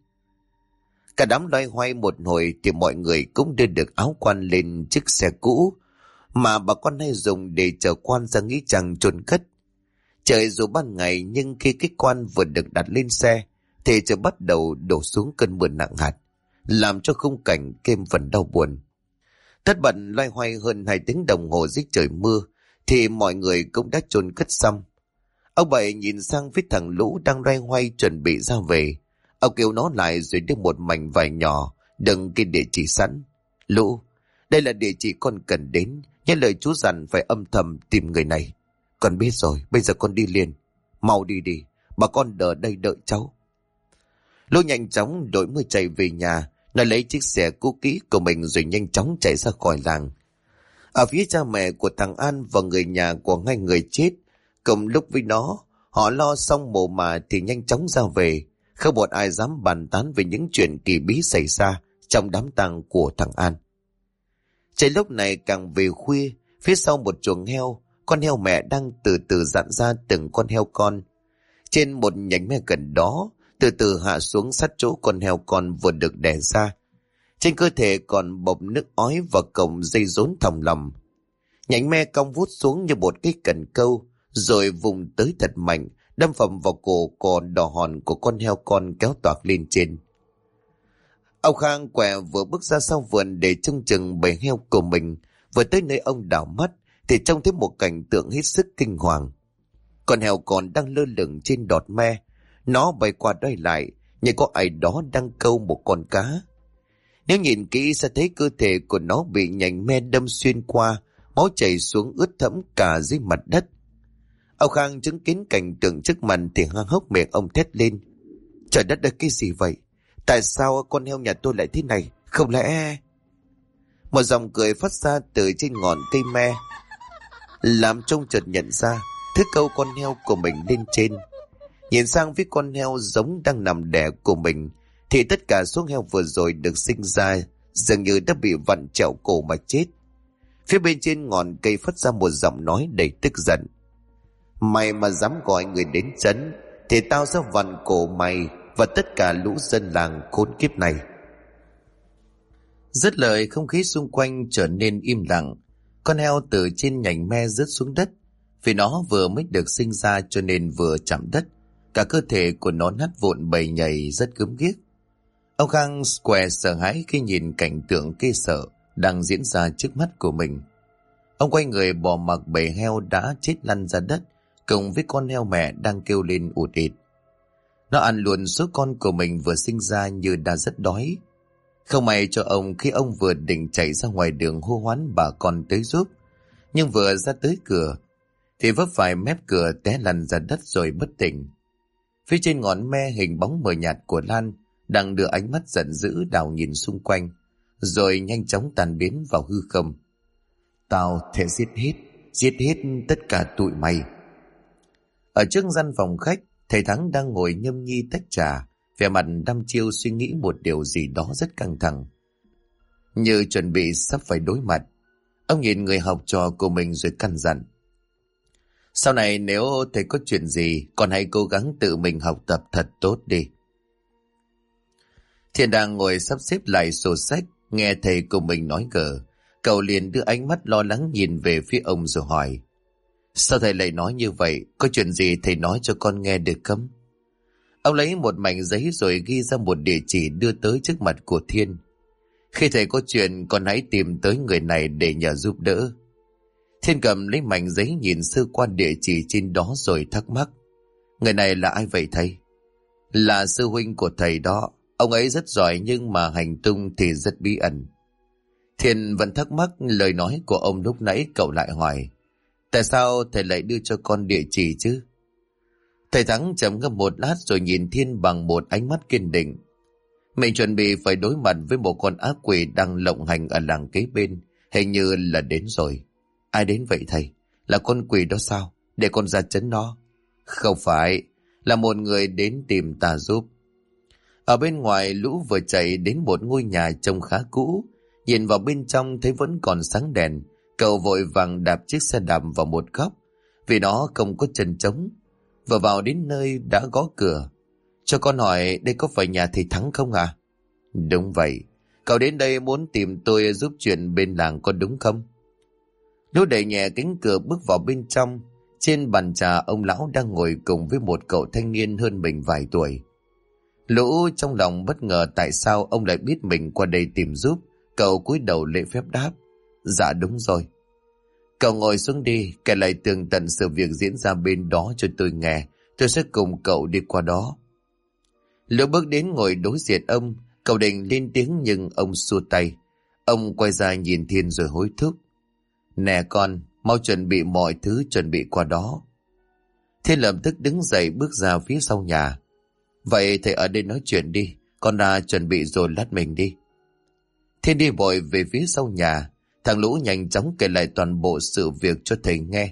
Cả đám loay hoay một hồi thì mọi người cũng đưa được áo quan lên chiếc xe cũ mà bà con hay dùng để chở quan ra nghĩa trang chôn cất. Trời dù ban ngày nhưng khi cái quan vừa được đặt lên xe thì trời bắt đầu đổ xuống cơn mưa nặng hạt, làm cho khung cảnh thêm phần đau buồn. Tất bận loay hoay hơn 2 tiếng đồng hồ dưới trời mưa thì mọi người cũng đã chôn cất xong. Ông bảy nhìn sang phía thằng Lũ đang loay hoay chuẩn bị ra về. Ông kêu nó lại rồi đưa một mảnh vải nhỏ đựng cái địa chỉ sẵn. Lũ, đây là địa chỉ con cần đến, nhớ lời chú dặn phải âm thầm tìm người này. Con biết rồi, bây giờ con đi liền. Mau đi đi, bà con đợi đây đợi cháu. Lũ nhanh chóng đổi mưa chạy về nhà. Nó lấy chiếc xe cũ kỹ của mình rồi nhanh chóng chạy ra khỏi làng. Ở phía cha mẹ của thằng An và người nhà của 2 người chết cùng lúc với nó, họ lo xong mồ mả thì nhanh chóng ra về. Không một ai dám bàn tán về những chuyện kỳ bí xảy ra trong đám tang của thằng An. Trời lúc này càng về khuya, phía sau một chuồng heo, con heo mẹ đang từ từ dặn ra từng con heo con. Trên một nhánh me gần đó, từ từ hạ xuống sát chỗ con heo con vừa được đẻ ra. Trên cơ thể còn bọc nước ói và cổng dây rốn thòng lòng. Nhánh me cong vút xuống như một cái cần câu, rồi vùng tới thật mạnh, đâm phầm vào cổ còn đỏ hòn của con heo con kéo toạc lên trên. Ông Khang quẹ vừa bước ra sau vườn để trông chừng bầy heo của mình, vừa tới nơi ông đảo mắt thì trông thấy một cảnh tượng hết sức kinh hoàng. Con heo con đang lơ lửng trên đọt me, nó bay qua đây lại như có ai đó đang câu một con cá. Nếu nhìn kỹ sẽ thấy cơ thể của nó bị nhánh me đâm xuyên qua, máu chảy xuống ướt thẫm cả dưới mặt đất. Ông Khang chứng kiến cảnh tượng trước mặt thì há hốc miệng ông thét lên: trời đất ơi, cái gì vậy? Tại sao con heo nhà tôi lại thế này? Không lẽ... Một dòng cười phát ra từ trên ngọn cây me, làm trông chợt nhận ra thứ câu con heo của mình lên trên. Nhìn sang phía con heo giống đang nằm đẻ của mình thì tất cả số heo vừa rồi được sinh ra dường như đã bị vặn trẹo cổ mà chết. Phía bên trên ngọn cây phát ra một giọng nói đầy tức giận: mày mà dám gọi người đến trấn thì tao sẽ vặn cổ mày và tất cả lũ dân làng khốn kiếp này. Dứt lời, không khí xung quanh trở nên im lặng. Con heo từ trên nhành me rớt xuống đất. Vì nó vừa mới được sinh ra cho nên vừa chạm đất, Cả cơ thể của nó nát vụn bầy nhầy rất gớm ghiếc. Ông Khang Square sợ hãi khi nhìn cảnh tượng ghê sợ đang diễn ra trước mắt của mình. Ông quay người bỏ mặc bầy heo đã chết lăn ra đất cùng với con heo mẹ đang kêu lên ụt ịt. Nó ăn luôn số con của mình vừa sinh ra như đã rất đói. Không may cho ông khi ông vừa định chạy ra ngoài đường hô hoán bà con tới giúp, nhưng vừa ra tới cửa thì vấp phải mép cửa té lăn ra đất rồi bất tỉnh. Phía trên ngọn me hình bóng mờ nhạt của Lan đang đưa ánh mắt giận dữ đảo nhìn xung quanh, rồi nhanh chóng tan biến vào hư không. Tao sẽ giết hết tất cả tụi mày. Ở trước gian phòng khách, thầy Thắng đang ngồi nhâm nhi tách trà, vẻ mặt đăm chiêu suy nghĩ một điều gì đó rất căng thẳng, như chuẩn bị sắp phải đối mặt. Ông nhìn người học trò của mình rồi căn dặn: sau này nếu thầy có chuyện gì, con hãy cố gắng tự mình học tập thật tốt đi. Thiên đang ngồi sắp xếp lại sổ sách, nghe thầy của mình nói gờ, cậu liền đưa ánh mắt lo lắng nhìn về phía ông rồi hỏi: sao thầy lại nói như vậy? Có chuyện gì thầy nói cho con nghe được không? Ông lấy một mảnh giấy rồi ghi ra một địa chỉ đưa tới trước mặt của Thiên. Khi thầy có chuyện, con hãy tìm tới người này để nhờ giúp đỡ. Thiên cầm lấy mảnh giấy nhìn sơ qua địa chỉ trên đó rồi thắc mắc: người này là ai vậy thầy? Là sư huynh của thầy đó. Ông ấy rất giỏi nhưng mà hành tung thì rất bí ẩn. Thiên vẫn thắc mắc lời nói của ông lúc nãy, cậu lại hỏi: tại sao thầy lại đưa cho con địa chỉ chứ? Thầy Thắng trầm ngâm một lát rồi nhìn Thiên bằng một ánh mắt kiên định. Mình chuẩn bị phải đối mặt với một con ác quỷ đang lộng hành ở làng kế bên, hình như là đến rồi. Ai đến vậy thầy? Là con quỷ đó sao? Để con ra trấn nó. Không phải, là một người đến tìm ta giúp. Ở bên ngoài, Lũ vừa chạy đến một ngôi nhà trông khá cũ. Nhìn vào bên trong thấy vẫn còn sáng đèn. Cậu vội vàng đạp chiếc xe đạp vào một góc, vì nó không có chân trống. Vừa vào đến nơi đã gõ cửa. Cho con hỏi, đây có phải nhà thầy Thắng không à? Đúng vậy. Cậu đến đây muốn tìm tôi giúp chuyện bên làng có đúng không? Lũ đẩy nhẹ cánh cửa bước vào bên trong. Trên bàn trà, ông lão đang ngồi cùng với một cậu thanh niên hơn mình vài tuổi. Lũ trong lòng bất ngờ tại sao ông lại biết mình qua đây tìm giúp. Cậu cúi đầu lễ phép đáp: dạ đúng rồi. Cậu ngồi xuống đi, kể lại tường tận sự việc diễn ra bên đó cho tôi nghe. Tôi sẽ cùng cậu đi qua đó. Lũ bước đến ngồi đối diện ông. Cậu định lên tiếng nhưng ông xua tay. Ông quay ra nhìn Thiên rồi hối thúc: nè con, mau chuẩn bị mọi thứ, chuẩn bị qua đó. Thiên lập tức đứng dậy bước ra phía sau nhà. Vậy thầy ở đây nói chuyện đi, con ra chuẩn bị rồi lát mình đi. Thiên đi vội về phía sau nhà. Thằng Lũ nhanh chóng kể lại toàn bộ sự việc cho thầy nghe.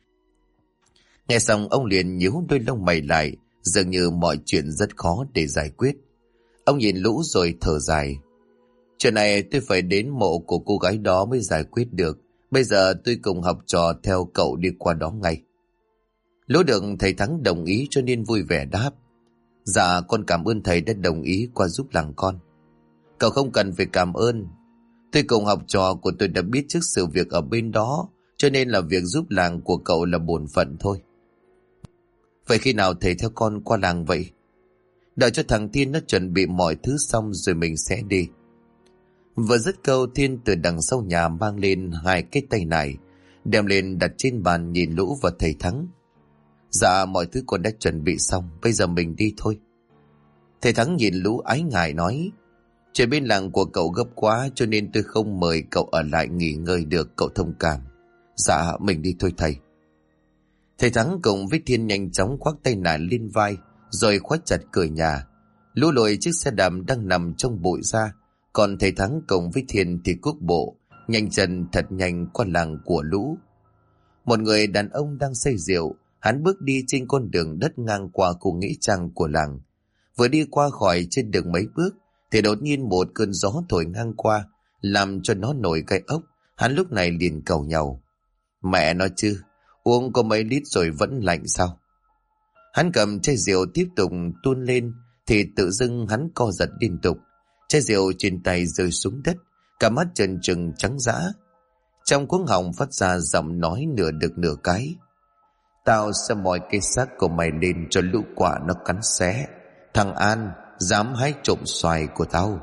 Nghe xong ông liền nhíu đôi lông mày lại, dường như mọi chuyện rất khó để giải quyết. Ông nhìn Lũ rồi thở dài: chuyện này tôi phải đến mộ của cô gái đó mới giải quyết được. Bây giờ tôi cùng học trò theo cậu đi qua đó ngay. Lũ được thầy Thắng đồng ý cho nên vui vẻ đáp: dạ con cảm ơn thầy đã đồng ý qua giúp làng con. Cậu không cần phải cảm ơn. Tôi cùng học trò của tôi đã biết trước sự việc ở bên đó, cho nên là việc giúp làng của cậu là bổn phận thôi. Vậy khi nào thầy theo con qua làng vậy? Đợi cho thằng Thiên nó chuẩn bị mọi thứ xong rồi mình sẽ đi. Vừa dứt câu, Thiên từ đằng sau nhà mang lên 2 cái tay nải, đem lên đặt trên bàn nhìn Lũ và thầy Thắng. Dạ mọi thứ con đã chuẩn bị xong, bây giờ mình đi thôi. Thầy Thắng nhìn Lũ ái ngại nói: chuyện bên làng của cậu gấp quá cho nên tôi không mời cậu ở lại nghỉ ngơi được, cậu thông cảm. Dạ mình đi thôi thầy. Thầy Thắng cùng với Thiên nhanh chóng khoác tay nải lên vai rồi khóa chặt cửa nhà. Lũ lội chiếc xe đạp đang nằm trong bụi ra, còn thầy Thắng cùng với Thiên thì cuốc bộ nhanh chân thật nhanh qua làng của Lũ. Một người đàn ông đang say rượu, hắn bước đi trên con đường đất ngang qua khu nghĩa trang của làng. Vừa đi qua khỏi trên đường mấy bước thì đột nhiên một cơn gió thổi ngang qua, làm cho nó nổi gai ốc. Hắn lúc này liền cầu nhau: mẹ nó chứ, uống có mấy lít rồi vẫn lạnh sao? Hắn cầm chai rượu tiếp tục tuôn lên thì tự dưng hắn co giật liên tục. Chai rượu trên tay rơi xuống đất, cả mắt trần trừng trắng dã. Trong cuống họng phát ra giọng nói nửa đực nửa cái: Tao sẽ moi cái xác của mày lên cho lũ quạ nó cắn xé. Thằng An dám hái trộm xoài của tao.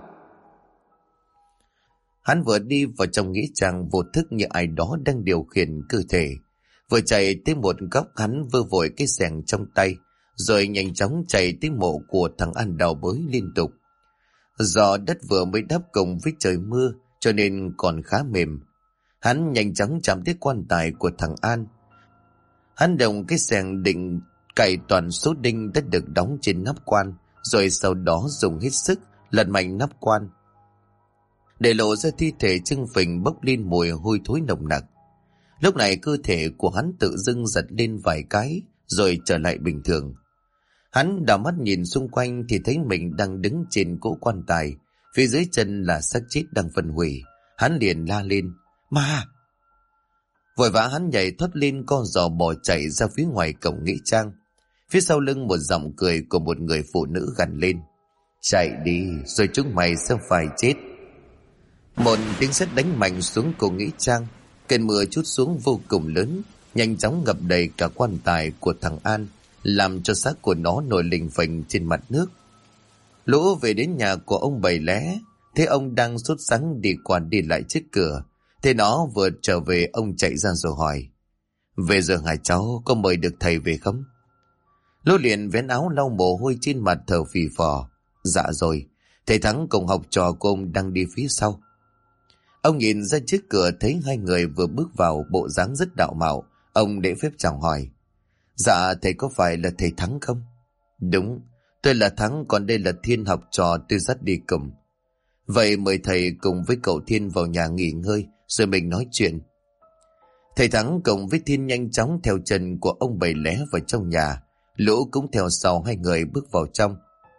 Hắn vừa đi vào trong nghĩa trang, vô thức như ai đó đang điều khiển cơ thể. Vừa chạy tới một góc, hắn vơ vội cái xẻng trong tay, rồi nhanh chóng chạy tới mộ của thằng An đào bới liên tục. Do đất vừa mới đắp cùng với trời mưa cho nên còn khá mềm. Hắn nhanh chóng chạm tới quan tài của thằng An. Hắn đồng cái xẻng định cày toàn số đinh đã được đóng trên nắp quan, rồi sau đó dùng hết sức lật mạnh nắp quan, để lộ ra thi thể trưng phình bốc lên mùi hôi thối nồng nặc. Lúc này cơ thể của hắn tự dưng giật lên vài cái, rồi trở lại bình thường. Hắn đảo mắt nhìn xung quanh thì thấy mình đang đứng trên cỗ quan tài, phía dưới chân là xác chết đang phân hủy. Hắn liền la lên: Ma! Vội vã hắn nhảy thoát lên, co giò bỏ chạy ra phía ngoài cổng nghĩa trang. Phía sau lưng một giọng cười của một người phụ nữ gằn lên: Chạy đi, rồi chúng mày sẽ phải chết. Một tiếng sét đánh mạnh xuống cổ nghĩa trang. Cơn mưa trút xuống vô cùng lớn, nhanh chóng ngập đầy cả quan tài của thằng An, làm cho xác của nó nổi lềnh phềnh trên mặt nước. Lũ về đến nhà của ông Bảy Lé, thấy ông đang sốt sắng đi qua đi lại trước cửa. Thế nó vừa trở về, ông chạy ra rồi hỏi: Về giờ hả cháu, có mời được thầy về không? Lũ liền vén áo lau mồ hôi trên mặt thở phì phò: Dạ rồi, thầy Thắng cùng học trò của ông đang đi phía sau. Ông nhìn ra trước cửa thấy hai người vừa bước vào, bộ dáng rất đạo mạo. Ông lễ phép chào hỏi: Dạ thầy có phải là thầy Thắng không? Đúng, tôi là Thắng, còn đây là Thiên, học trò tôi dắt đi cùng. Vậy mời thầy cùng với cậu Thiên vào nhà nghỉ ngơi, rồi mình nói chuyện. Thầy Thắng cùng với Thiên nhanh chóng theo chân của ông Bảy Lé vào trong nhà. Lũ cũng theo sau hai người bước vào trong.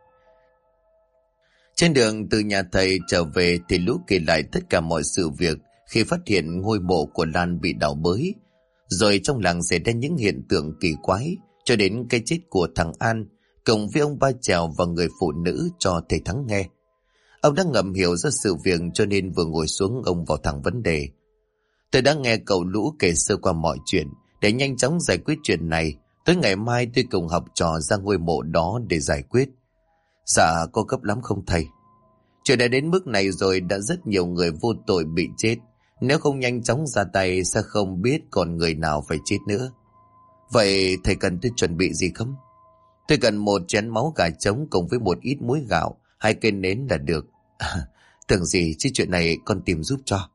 Trên đường từ nhà thầy trở về thì Lũ kể lại tất cả mọi sự việc khi phát hiện ngôi mộ của Lan bị đào bới, rồi trong làng xảy ra những hiện tượng kỳ quái, cho đến cái chết của thằng An cùng với ông Ba Chèo và người phụ nữ cho thầy Thắng nghe. Ông đã ngầm hiểu ra sự việc cho nên vừa ngồi xuống ông vào thẳng vấn đề: Tôi đã nghe cậu Lũ kể sơ qua mọi chuyện. Để nhanh chóng giải quyết chuyện này, tới ngày mai tôi cùng học trò ra ngôi mộ đó để giải quyết. Dạ có gấp lắm không thầy? Chuyện đã đến mức này rồi, đã rất nhiều người vô tội bị chết. Nếu không nhanh chóng ra tay sẽ không biết còn người nào phải chết nữa. Vậy thầy cần tôi chuẩn bị gì không? Tôi cần một chén máu gà trống cùng với một ít muối gạo, 2 cây nến là được. Tưởng gì chứ chuyện này con tìm giúp cho.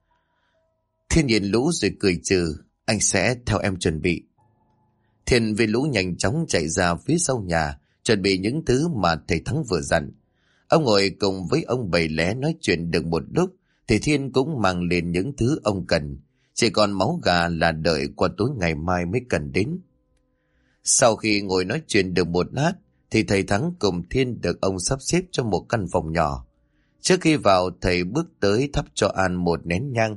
Thiên nhìn Lũ rồi cười trừ: Anh sẽ theo em chuẩn bị. Thiên với Lũ nhanh chóng chạy ra phía sau nhà, chuẩn bị những thứ mà thầy Thắng vừa dặn. Ông ngồi cùng với ông Bảy Lé nói chuyện được một lúc thì Thiên cũng mang lên những thứ ông cần. Chỉ còn máu gà là đợi qua tối ngày mai mới cần đến. Sau khi ngồi nói chuyện được một lát thì thầy Thắng cùng Thiên được ông sắp xếp cho một căn phòng nhỏ. Trước khi vào, thầy bước tới thắp cho An một nén nhang.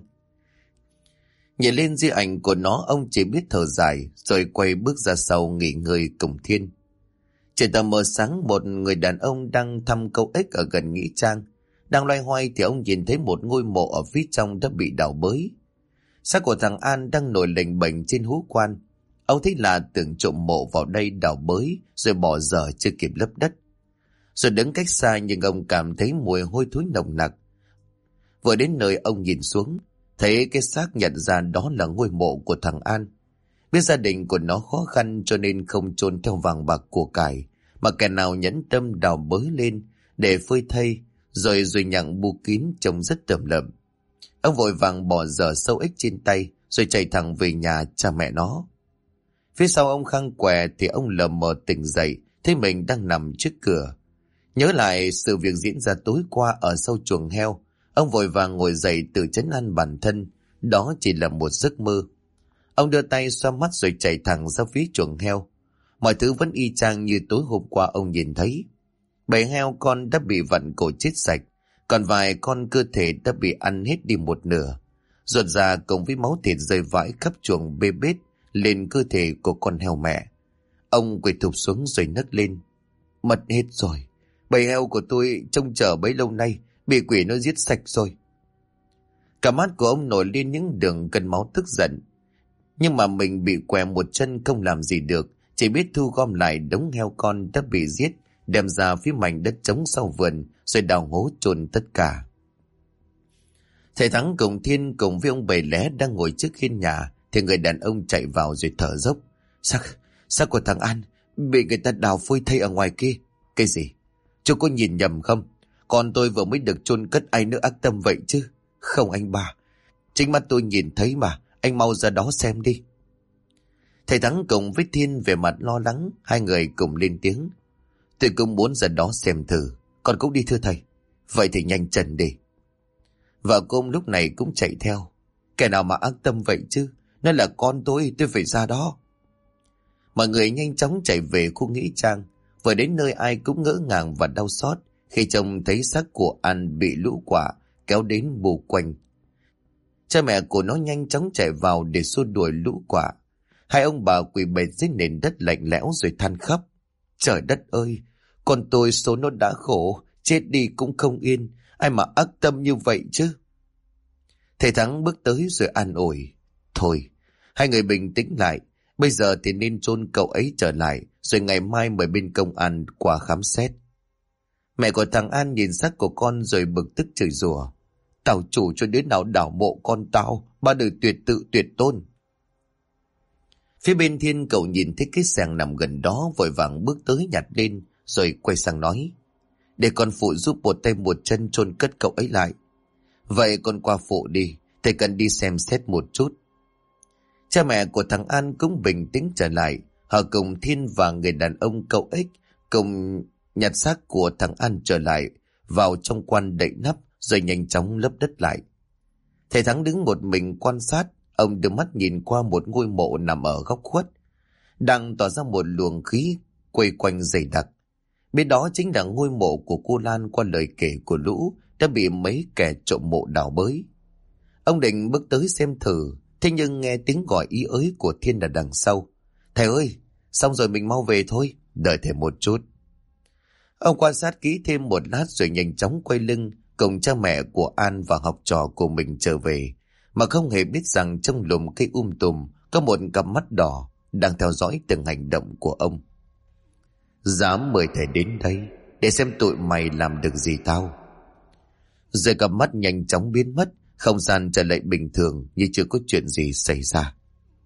Nhìn lên di ảnh của nó, ông chỉ biết thở dài rồi quay bước ra sau nghỉ ngơi cùng Thiên. Trời tờ mờ sáng, một người đàn ông đang thăm câu ếch ở gần nghĩa trang. Đang loay hoay thì ông nhìn thấy một ngôi mộ ở phía trong đã bị đào bới. Xác của thằng An đang nổi lềnh bềnh trên hú quan. Ông thấy là tưởng trộm mộ vào đây đào bới rồi bỏ dở chưa kịp lấp đất. Rồi đứng cách xa nhưng ông cảm thấy mùi hôi thối nồng nặc. Vừa đến nơi ông nhìn xuống, thấy cái xác nhận ra đó là ngôi mộ của thằng An. Biết gia đình của nó khó khăn cho nên không chôn theo vàng bạc của cải, mà kẻ nào nhẫn tâm đào bới lên để phơi thây, rồi nhặng bu kín trông rất tởm lợm. Ông vội vàng bỏ dở sâu ếch trên tay rồi chạy thẳng về nhà cha mẹ nó. Phía sau ông khăng què thì ông lờ mờ tỉnh dậy, thấy mình đang nằm trước cửa. Nhớ lại sự việc diễn ra tối qua ở sau chuồng heo, ông vội vàng ngồi dậy tự trấn an bản thân, đó chỉ là một giấc mơ. Ông đưa tay xoa mắt rồi chạy thẳng ra phía chuồng heo. Mọi thứ vẫn y chang như tối hôm qua ông nhìn thấy. Bầy heo con đã bị vặn cổ chết sạch, còn vài con cơ thể đã bị ăn hết đi một nửa. Ruột già cùng với máu thịt rơi vãi khắp chuồng bê bết lên cơ thể của con heo mẹ. Ông quỳ thụp xuống rồi nấc lên: Mất hết rồi. Bầy heo của tôi trông chờ bấy lâu nay bị quỷ nó giết sạch rồi. Cả mắt của ông nổi lên những đường cân máu tức giận. Nhưng mà mình bị què một chân không làm gì được, chỉ biết thu gom lại đống heo con đã bị giết, đem ra phía mảnh đất trống sau vườn, rồi đào hố chôn tất cả. Thầy Thắng cùng Thiên cùng với ông Bảy Lé đang ngồi trước hiên nhà, thì người đàn ông chạy vào rồi thở dốc. Xác của thằng An bị người ta đào phôi thây ở ngoài kia. Cái gì? Chú có nhìn nhầm không? Con tôi vừa mới được chôn cất, ai nữa ác tâm vậy chứ? Không anh ba, chính mắt tôi nhìn thấy mà, anh mau ra đó xem đi. Thầy Thắng cùng với Thiên về mặt lo lắng, hai người cùng lên tiếng. Tôi cũng muốn ra đó xem thử, con cũng đi thưa thầy. Vậy thì nhanh chân đi. Vợ cô lúc này cũng chạy theo. Kẻ nào mà ác tâm vậy chứ? Nó là con tôi phải ra đó. Mọi người nhanh chóng chạy về khu nghĩa trang. Vừa đến nơi ai cũng ngỡ ngàng và đau xót khi trông thấy xác của An bị lũ quạ kéo đến bù quanh. Cha mẹ của nó nhanh chóng chạy vào để xua đuổi lũ quạ. Hai ông bà quỳ bệt dưới nền đất lạnh lẽo rồi than khóc. Trời đất ơi, con tôi số nó đã khổ, chết đi cũng không yên, ai mà ác tâm như vậy chứ? Thầy Thắng bước tới rồi an ủi. Thôi, hai người bình tĩnh lại, bây giờ thì nên chôn cậu ấy trở lại, rồi ngày mai mời bên công an qua khám xét. Mẹ của thằng An nhìn xác của con rồi bực tức chửi rủa. Tao chủ cho đứa nào đảo mộ con tao, ba đời tuyệt tự tuyệt tôn. Phía bên Thiên cậu nhìn thấy cái xẻng nằm gần đó, vội vàng bước tới nhặt lên rồi quay sang nói. Để con phụ giúp một tay một chân chôn cất cậu ấy lại. Vậy con qua phụ đi, thầy cần đi xem xét một chút. Cha mẹ của thằng An cũng bình tĩnh trở lại. Họ cùng Thiên và người đàn ông cậu Ích cùng nhặt xác của thằng An trở lại, vào trong quan đậy nắp rồi nhanh chóng lấp đất lại. Thầy Thắng đứng một mình quan sát. Ông đưa mắt nhìn qua một ngôi mộ nằm ở góc khuất, đang tỏa ra một luồng khí quay quanh dày đặc. Bên đó chính là ngôi mộ của cô Lan qua lời kể của Lũ đã bị mấy kẻ trộm mộ đào bới. Ông định bước tới xem thử, thế nhưng nghe tiếng gọi ý ới của Thiên là đằng sau. Thầy ơi, xong rồi mình mau về thôi, đợi thầy một chút. Ông quan sát kỹ thêm một lát rồi nhanh chóng quay lưng cùng cha mẹ của An và học trò của mình trở về, mà không hề biết rằng trong lùm cây tùm có một cặp mắt đỏ đang theo dõi từng hành động của ông. Dám mời thầy đến đây để xem tụi mày làm được gì tao. Rồi cặp mắt nhanh chóng biến mất, không gian trở lại bình thường như chưa có chuyện gì xảy ra.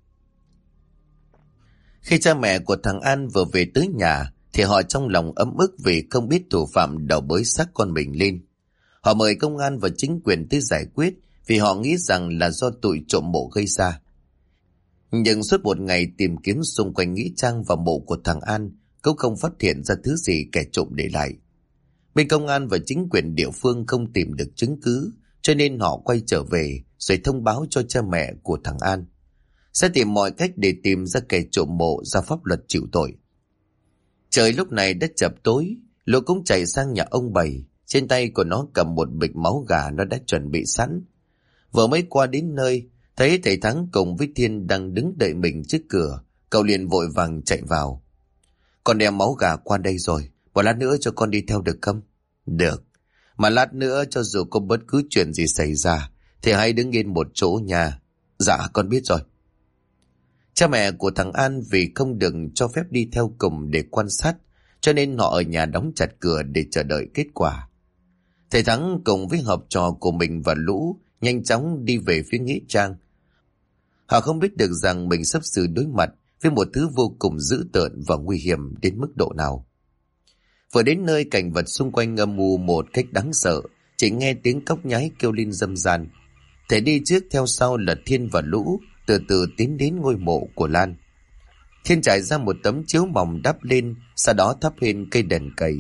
Khi cha mẹ của thằng An vừa về tới nhà thì họ trong lòng ấm ức vì không biết thủ phạm đào bới xác con mình lên. Họ mời công an và chính quyền tới giải quyết vì họ nghĩ rằng là do tụi trộm mộ gây ra. Nhưng suốt một ngày tìm kiếm xung quanh nghĩa trang và mộ của thằng An cũng không phát hiện ra thứ gì kẻ trộm để lại. Bên công an và chính quyền địa phương không tìm được chứng cứ, cho nên họ quay trở về rồi thông báo cho cha mẹ của thằng An sẽ tìm mọi cách để tìm ra kẻ trộm mộ, ra pháp luật chịu tội. Trời lúc này đã chập tối, Lũ cũng chạy sang nhà ông Bảy. Trên tay của nó cầm một bịch máu gà nó đã chuẩn bị sẵn. Vừa mới qua đến nơi, thấy thầy Thắng cùng với Thiên đang đứng đợi mình trước cửa, cậu liền vội vàng chạy vào. Con đem máu gà qua đây rồi, một lát nữa cho con đi theo được không? Được, mà lát nữa cho dù có bất cứ chuyện gì xảy ra thì hãy đứng yên một chỗ nha. Dạ con biết rồi. Cha mẹ của thằng An vì không được cho phép đi theo cùng để quan sát, cho nên họ ở nhà đóng chặt cửa để chờ đợi kết quả. Thầy Thắng cùng với học trò của mình và Lũ nhanh chóng đi về phía nghĩa trang. Họ không biết được rằng mình sắp sửa đối mặt với một thứ vô cùng dữ tợn và nguy hiểm đến mức độ nào. Vừa đến nơi, cảnh vật xung quanh âm u một cách đáng sợ, chỉ nghe tiếng cóc nhái kêu lên râm ran. Thầy đi trước theo sau là Thiên và Lũ từ từ tiến đến ngôi mộ của Lan. Thiên trải ra một tấm chiếu mỏng đắp lên, sau đó thắp lên cây đèn cầy,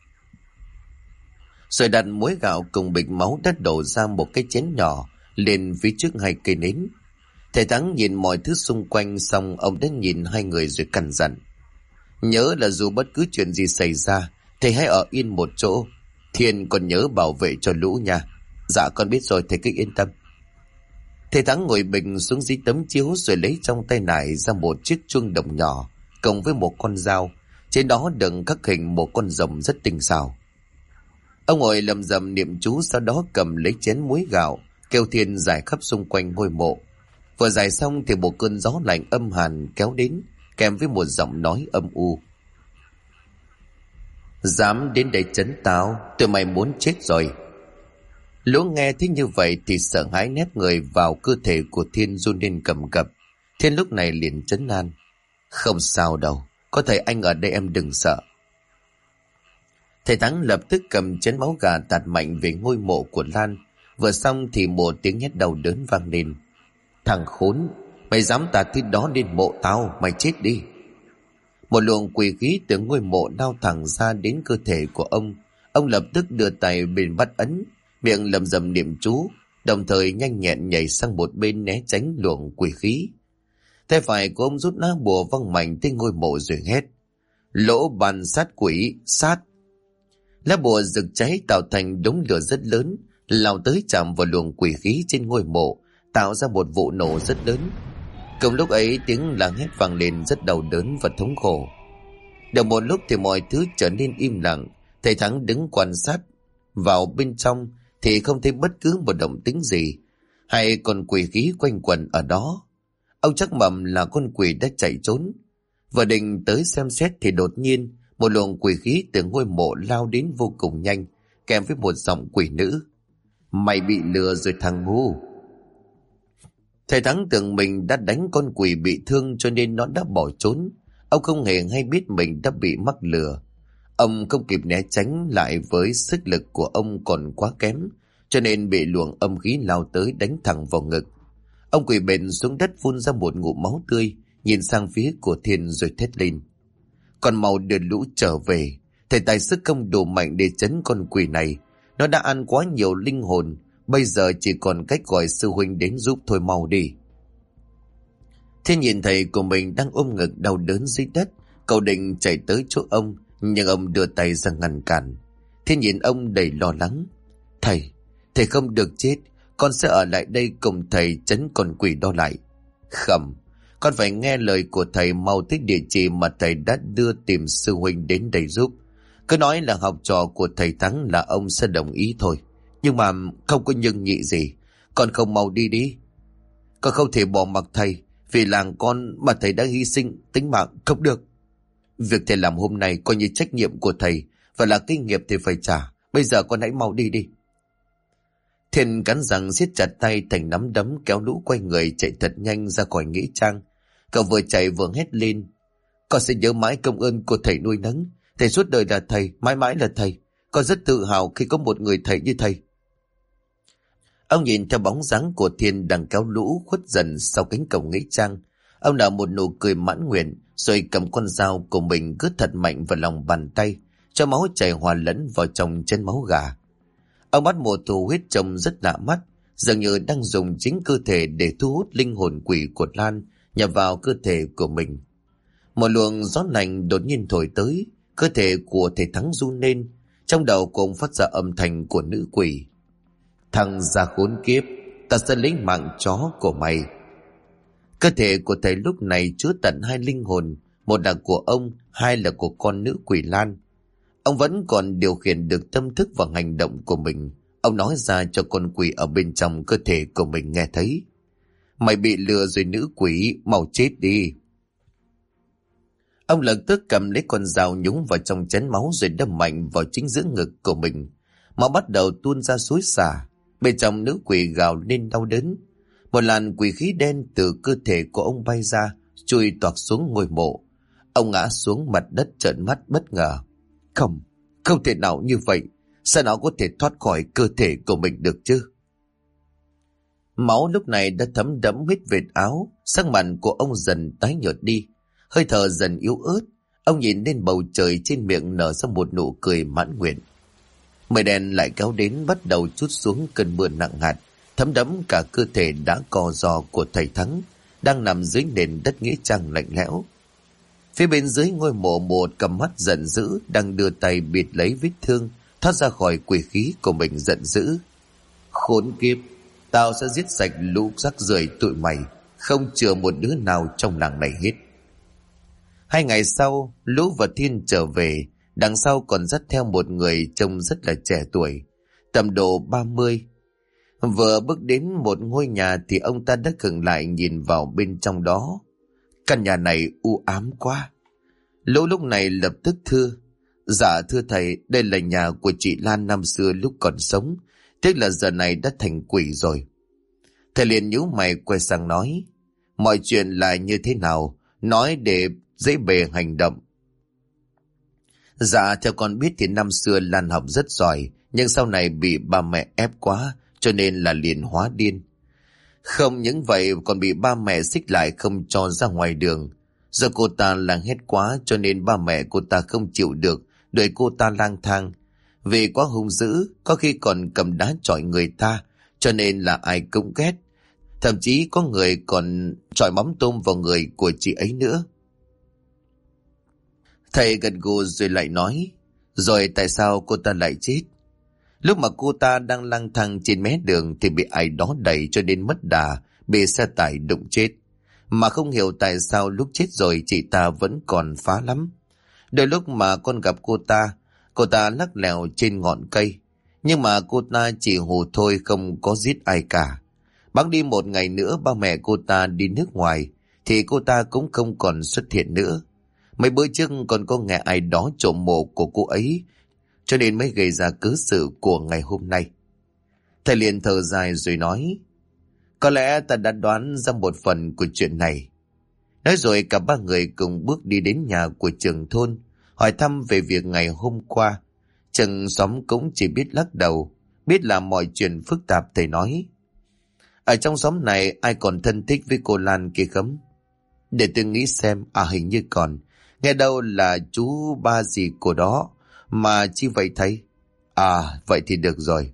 rồi đặt muối gạo cùng bịch máu đã đổ ra một cái chén nhỏ lên phía trước hai cây nến. Thầy Thắng nhìn mọi thứ xung quanh xong, ông đã nhìn hai người rồi căn dặn: nhớ là dù bất cứ chuyện gì xảy ra, thầy hãy ở yên một chỗ. Thiên còn nhớ bảo vệ cho Lũ nha. Dạ con biết rồi, thầy cứ yên tâm. Thầy Thắng ngồi bình xuống dưới tấm chiếu rồi lấy trong tay nải ra một chiếc chuông đồng nhỏ cộng với một con dao, trên đó đựng khắc hình một con rồng rất tinh xảo. Ông ngồi lầm rầm niệm chú, sau đó cầm lấy chén muối gạo kêu Thiên rải khắp xung quanh ngôi mộ. Vừa giải xong thì một cơn gió lạnh âm hàn kéo đến, kèm với một giọng nói âm u. Dám đến đây trấn tao, tụi mày muốn chết rồi. Lũ nghe thấy như vậy thì sợ hãi nép người vào cơ thể của Thiên run lên cầm cập. Thiên lúc này liền trấn an. Không sao đâu, có thầy anh ở đây em đừng sợ. Thầy Thắng lập tức cầm chén máu gà tạt mạnh về ngôi mộ của Lan. Vừa xong thì một tiếng hét đau đớn vang lên. Thằng khốn, mày dám tạt thứ đó lên mộ tao, mày chết đi. Một luồng quỷ khí từ ngôi mộ lao thẳng ra đến cơ thể của ông. Ông lập tức đưa tay bên bắt ấn, miệng lầm rầm niệm chú, đồng thời nhanh nhẹn nhảy sang một bên né tránh luồng quỷ khí. Tay phải của ông rút lá bùa văng mạnh tới ngôi mộ rồi hét. Lỗ bàn sát quỷ, sát. Lá bùa rực cháy tạo thành đống lửa rất lớn, lao tới chạm vào luồng quỷ khí trên ngôi mộ, tạo ra một vụ nổ rất lớn. Cùng lúc ấy tiếng la hét vang lên rất đau đớn và thống khổ. Được một lúc thì mọi thứ trở nên im lặng. Thầy Thắng đứng quan sát vào bên trong thì không thấy bất cứ một động tĩnh gì, hay còn quỷ khí quanh quẩn ở đó. Ông chắc mầm là con quỷ đã chạy trốn. Vừa định tới xem xét thì đột nhiên một luồng quỷ khí từ ngôi mộ lao đến vô cùng nhanh, kèm với một giọng quỷ nữ. Mày bị lừa rồi thằng ngu. Thầy Thắng tưởng mình đã đánh con quỷ bị thương cho nên nó đã bỏ trốn. Ông không hề hay biết mình đã bị mắc lừa. Ông không kịp né tránh lại với sức lực của ông còn quá kém, cho nên bị luồng âm khí lao tới đánh thẳng vào ngực. Ông quỳ bệt xuống đất phun ra một ngụm máu tươi, nhìn sang phía của Thiên rồi thét lên. Còn mau đưa lũ trở về. Thầy tài sức không đủ mạnh để trấn con quỷ này. Nó đã ăn quá nhiều linh hồn. Bây giờ chỉ còn cách gọi sư huynh đến giúp thôi, mau đi. Thiên nhìn thầy của mình đang ôm ngực đau đớn dưới đất. Cậu định chạy tới chỗ ông, nhưng ông đưa tay ra ngăn cản. Thiên nhìn ông đầy lo lắng. Thầy không được chết. Con sẽ ở lại đây cùng thầy trấn con quỷ đó lại. Khẩm, con phải nghe lời của thầy, mau tới địa chỉ mà thầy đã đưa tìm sư huynh đến đây giúp. Cứ nói là học trò của thầy Thắng là ông sẽ đồng ý thôi. Nhưng mà không có nhưng nhị gì. Con không mau đi đi. Con không thể bỏ mặc thầy. Vì làng con mà thầy đã hy sinh tính mạng không được. Việc thầy làm hôm nay coi như trách nhiệm của thầy, và là kinh nghiệm thì phải trả. Bây giờ con hãy mau đi đi. Thiên cắn răng siết chặt tay thành nắm đấm, kéo lũ quay người chạy thật nhanh ra khỏi nghĩa trang. Cậu vừa chạy vừa hét lên. Con sẽ nhớ mãi công ơn của thầy nuôi nấng. Thầy suốt đời là thầy, mãi mãi là thầy. Con rất tự hào khi có một người thầy như thầy. Ông nhìn theo bóng dáng của Thiên đang kéo lũ khuất dần sau cánh cổng nghĩa trang. Ông nở một nụ cười mãn nguyện, rồi cầm con dao của mình cứ thật mạnh vào lòng bàn tay, cho máu chảy hòa lẫn vào trong chân máu gà. Ông bắt một thủ huyết trông rất lạ mắt, dường như đang dùng chính cơ thể để thu hút linh hồn quỷ của Lan nhập vào cơ thể của mình. Một luồng gió lạnh đột nhiên thổi tới, cơ thể của thầy Thắng run lên, trong đầu cũng phát ra âm thanh của nữ quỷ. Thằng già khốn kiếp, ta sẽ lấy mạng chó của mày. Cơ thể của thầy lúc này chứa tận hai linh hồn, một là của ông, hai là của con nữ quỷ Lan. Ông vẫn còn điều khiển được tâm thức và hành động của mình. Ông nói ra cho con quỷ ở bên trong cơ thể của mình nghe thấy. Mày bị lừa rồi nữ quỷ, mau chết đi. Ông lập tức cầm lấy con dao nhúng vào trong chén máu rồi đâm mạnh vào chính giữa ngực của mình. Máu bắt đầu tuôn ra xối xả. Bên trong nữ quỷ gào lên đau đớn. Một làn quỷ khí đen từ cơ thể của ông bay ra, chui toạc xuống ngôi mộ. Ông ngã xuống mặt đất trợn mắt bất ngờ. Không thể nào như vậy. Sao nó có thể thoát khỏi cơ thể của mình được chứ? Máu lúc này đã thấm đẫm hết vệt áo. Sắc mặt của ông dần tái nhợt đi, hơi thở dần yếu ớt. Ông nhìn lên bầu trời, trên miệng nở ra một nụ cười mãn nguyện. Mây đen lại kéo đến, bắt đầu trút xuống cơn mưa nặng hạt, thấm đẫm cả cơ thể đã co ro của thầy Thắng, đang nằm dưới nền đất nghĩa trang lạnh lẽo. Phía bên dưới ngôi mộ, một cặp mắt giận dữ đang đưa tay bịt lấy vết thương, thoát ra khỏi quỷ khí của mình giận dữ. Khốn kiếp, tao sẽ giết sạch lũ rác rưởi tụi mày, không chừa một đứa nào trong làng này hết. 2 ngày sau, Lũ và Thiên trở về, đằng sau còn dắt theo một người trông rất là trẻ tuổi, tầm độ 30. Vừa bước đến một ngôi nhà thì ông ta đã khựng lại nhìn vào bên trong đó. Căn nhà này u ám quá. Lỗ lúc này lập tức thưa: Dạ thưa thầy, đây là nhà của chị Lan năm xưa lúc còn sống, tiếc là giờ này đã thành quỷ rồi. Thầy liền nhíu mày quay sang nói: Mọi chuyện là như thế nào, nói để dễ bề hành động. Dạ theo con biết thì năm xưa Lan học rất giỏi, nhưng sau này bị ba mẹ ép quá cho nên là liền hóa điên. Không những vậy còn bị ba mẹ xích lại không cho ra ngoài đường. Do cô ta lang hét quá cho nên ba mẹ cô ta không chịu được, đuổi cô ta lang thang. Vì quá hung dữ, có khi còn cầm đá chọi người ta, cho nên là ai cũng ghét. Thậm chí có người còn chọi mắm tôm vào người của chị ấy nữa. Thầy gật gù rồi lại nói: Rồi tại sao cô ta lại chết? Lúc mà cô ta đang lang thang trên mé đường thì bị ai đó đẩy cho đến mất đà, bị xe tải đụng chết. Mà không hiểu tại sao lúc chết rồi chị ta vẫn còn phá lắm. Đôi lúc mà con gặp cô ta lắc lèo trên ngọn cây. Nhưng mà cô ta chỉ hù thôi, không có giết ai cả. Bẵng đi một ngày nữa ba mẹ cô ta đi nước ngoài thì cô ta cũng không còn xuất hiện nữa. Mấy bữa trước còn có nghe ai đó trộm mộ của cô ấy, cho nên mới gây ra cớ sự của ngày hôm nay. Thầy liền thở dài rồi nói: Có lẽ ta đã đoán ra một phần của chuyện này. Nói rồi cả ba người cùng bước đi đến nhà của trưởng thôn, hỏi thăm về việc ngày hôm qua. Trưởng xóm cũng chỉ biết lắc đầu, biết là mọi chuyện phức tạp. Thầy nói: Ở trong xóm này ai còn thân thích với cô Lan kia không? Để tôi nghĩ xem, hình như còn. Nghe đâu là chú ba gì của đó. Mà chi vậy thầy? Vậy thì được rồi.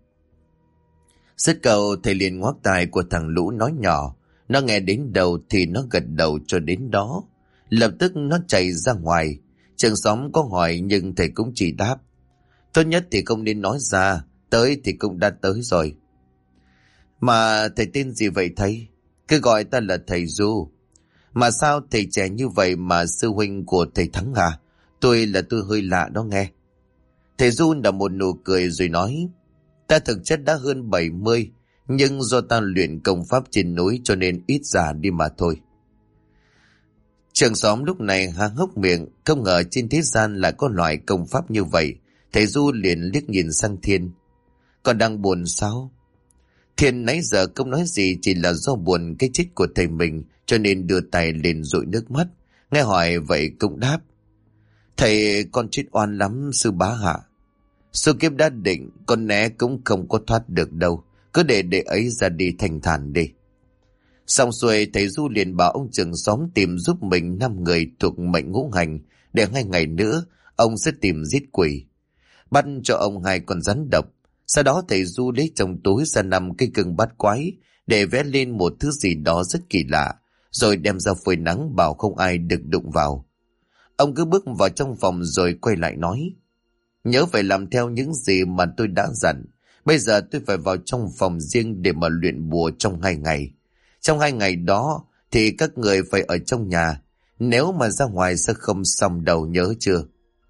Dứt câu thầy liền ngoác tai của thằng Lũ nói nhỏ. Nó nghe đến đâu thì nó gật đầu cho đến đó. Lập tức nó chạy ra ngoài. Trưởng xóm có hỏi nhưng thầy cũng chỉ đáp: Tốt nhất thì không nên nói ra, tới thì cũng đã tới rồi. Mà thầy tên gì vậy thầy? Cứ gọi ta là thầy Du. Mà sao thầy trẻ như vậy mà sư huynh của thầy Thắng à? Tôi hơi lạ đó nghe. Thầy Du nở một nụ cười rồi nói: Ta thực chất đã hơn 70, nhưng do ta luyện công pháp trên núi cho nên ít già đi mà thôi. Trưởng xóm lúc này há hốc miệng, không ngờ trên thế gian lại có loại công pháp như vậy. Thầy Du liền liếc nhìn sang Thiên: Còn đang buồn sao? Thiên nãy giờ không nói gì, chỉ là do buồn cái chết của thầy mình cho nên đưa tay lên dụi nước mắt. Nghe hỏi vậy cũng đáp: Thầy con chết oan lắm sư bá hạ. Số kiếp đã định, con né cũng không có thoát được đâu. Cứ để ấy ra đi thanh thản đi. Xong xuôi thầy Du liền bảo ông trưởng xóm tìm giúp mình 5 người thuộc mệnh ngũ hành, để 2 ngày nữa ông sẽ tìm giết quỷ. Bắt cho ông 2 con rắn độc. Sau đó thầy Du lấy trong túi ra 5 cây cưng bát quái để vẽ lên một thứ gì đó rất kỳ lạ, rồi đem ra phơi nắng bảo không ai được đụng vào. Ông cứ bước vào trong phòng rồi quay lại nói: Nhớ phải làm theo những gì mà tôi đã dặn. Bây giờ tôi phải vào trong phòng riêng để mà luyện bùa trong 2 ngày. Trong 2 ngày đó thì các người phải ở trong nhà. Nếu mà ra ngoài sẽ không xong đầu, nhớ chưa?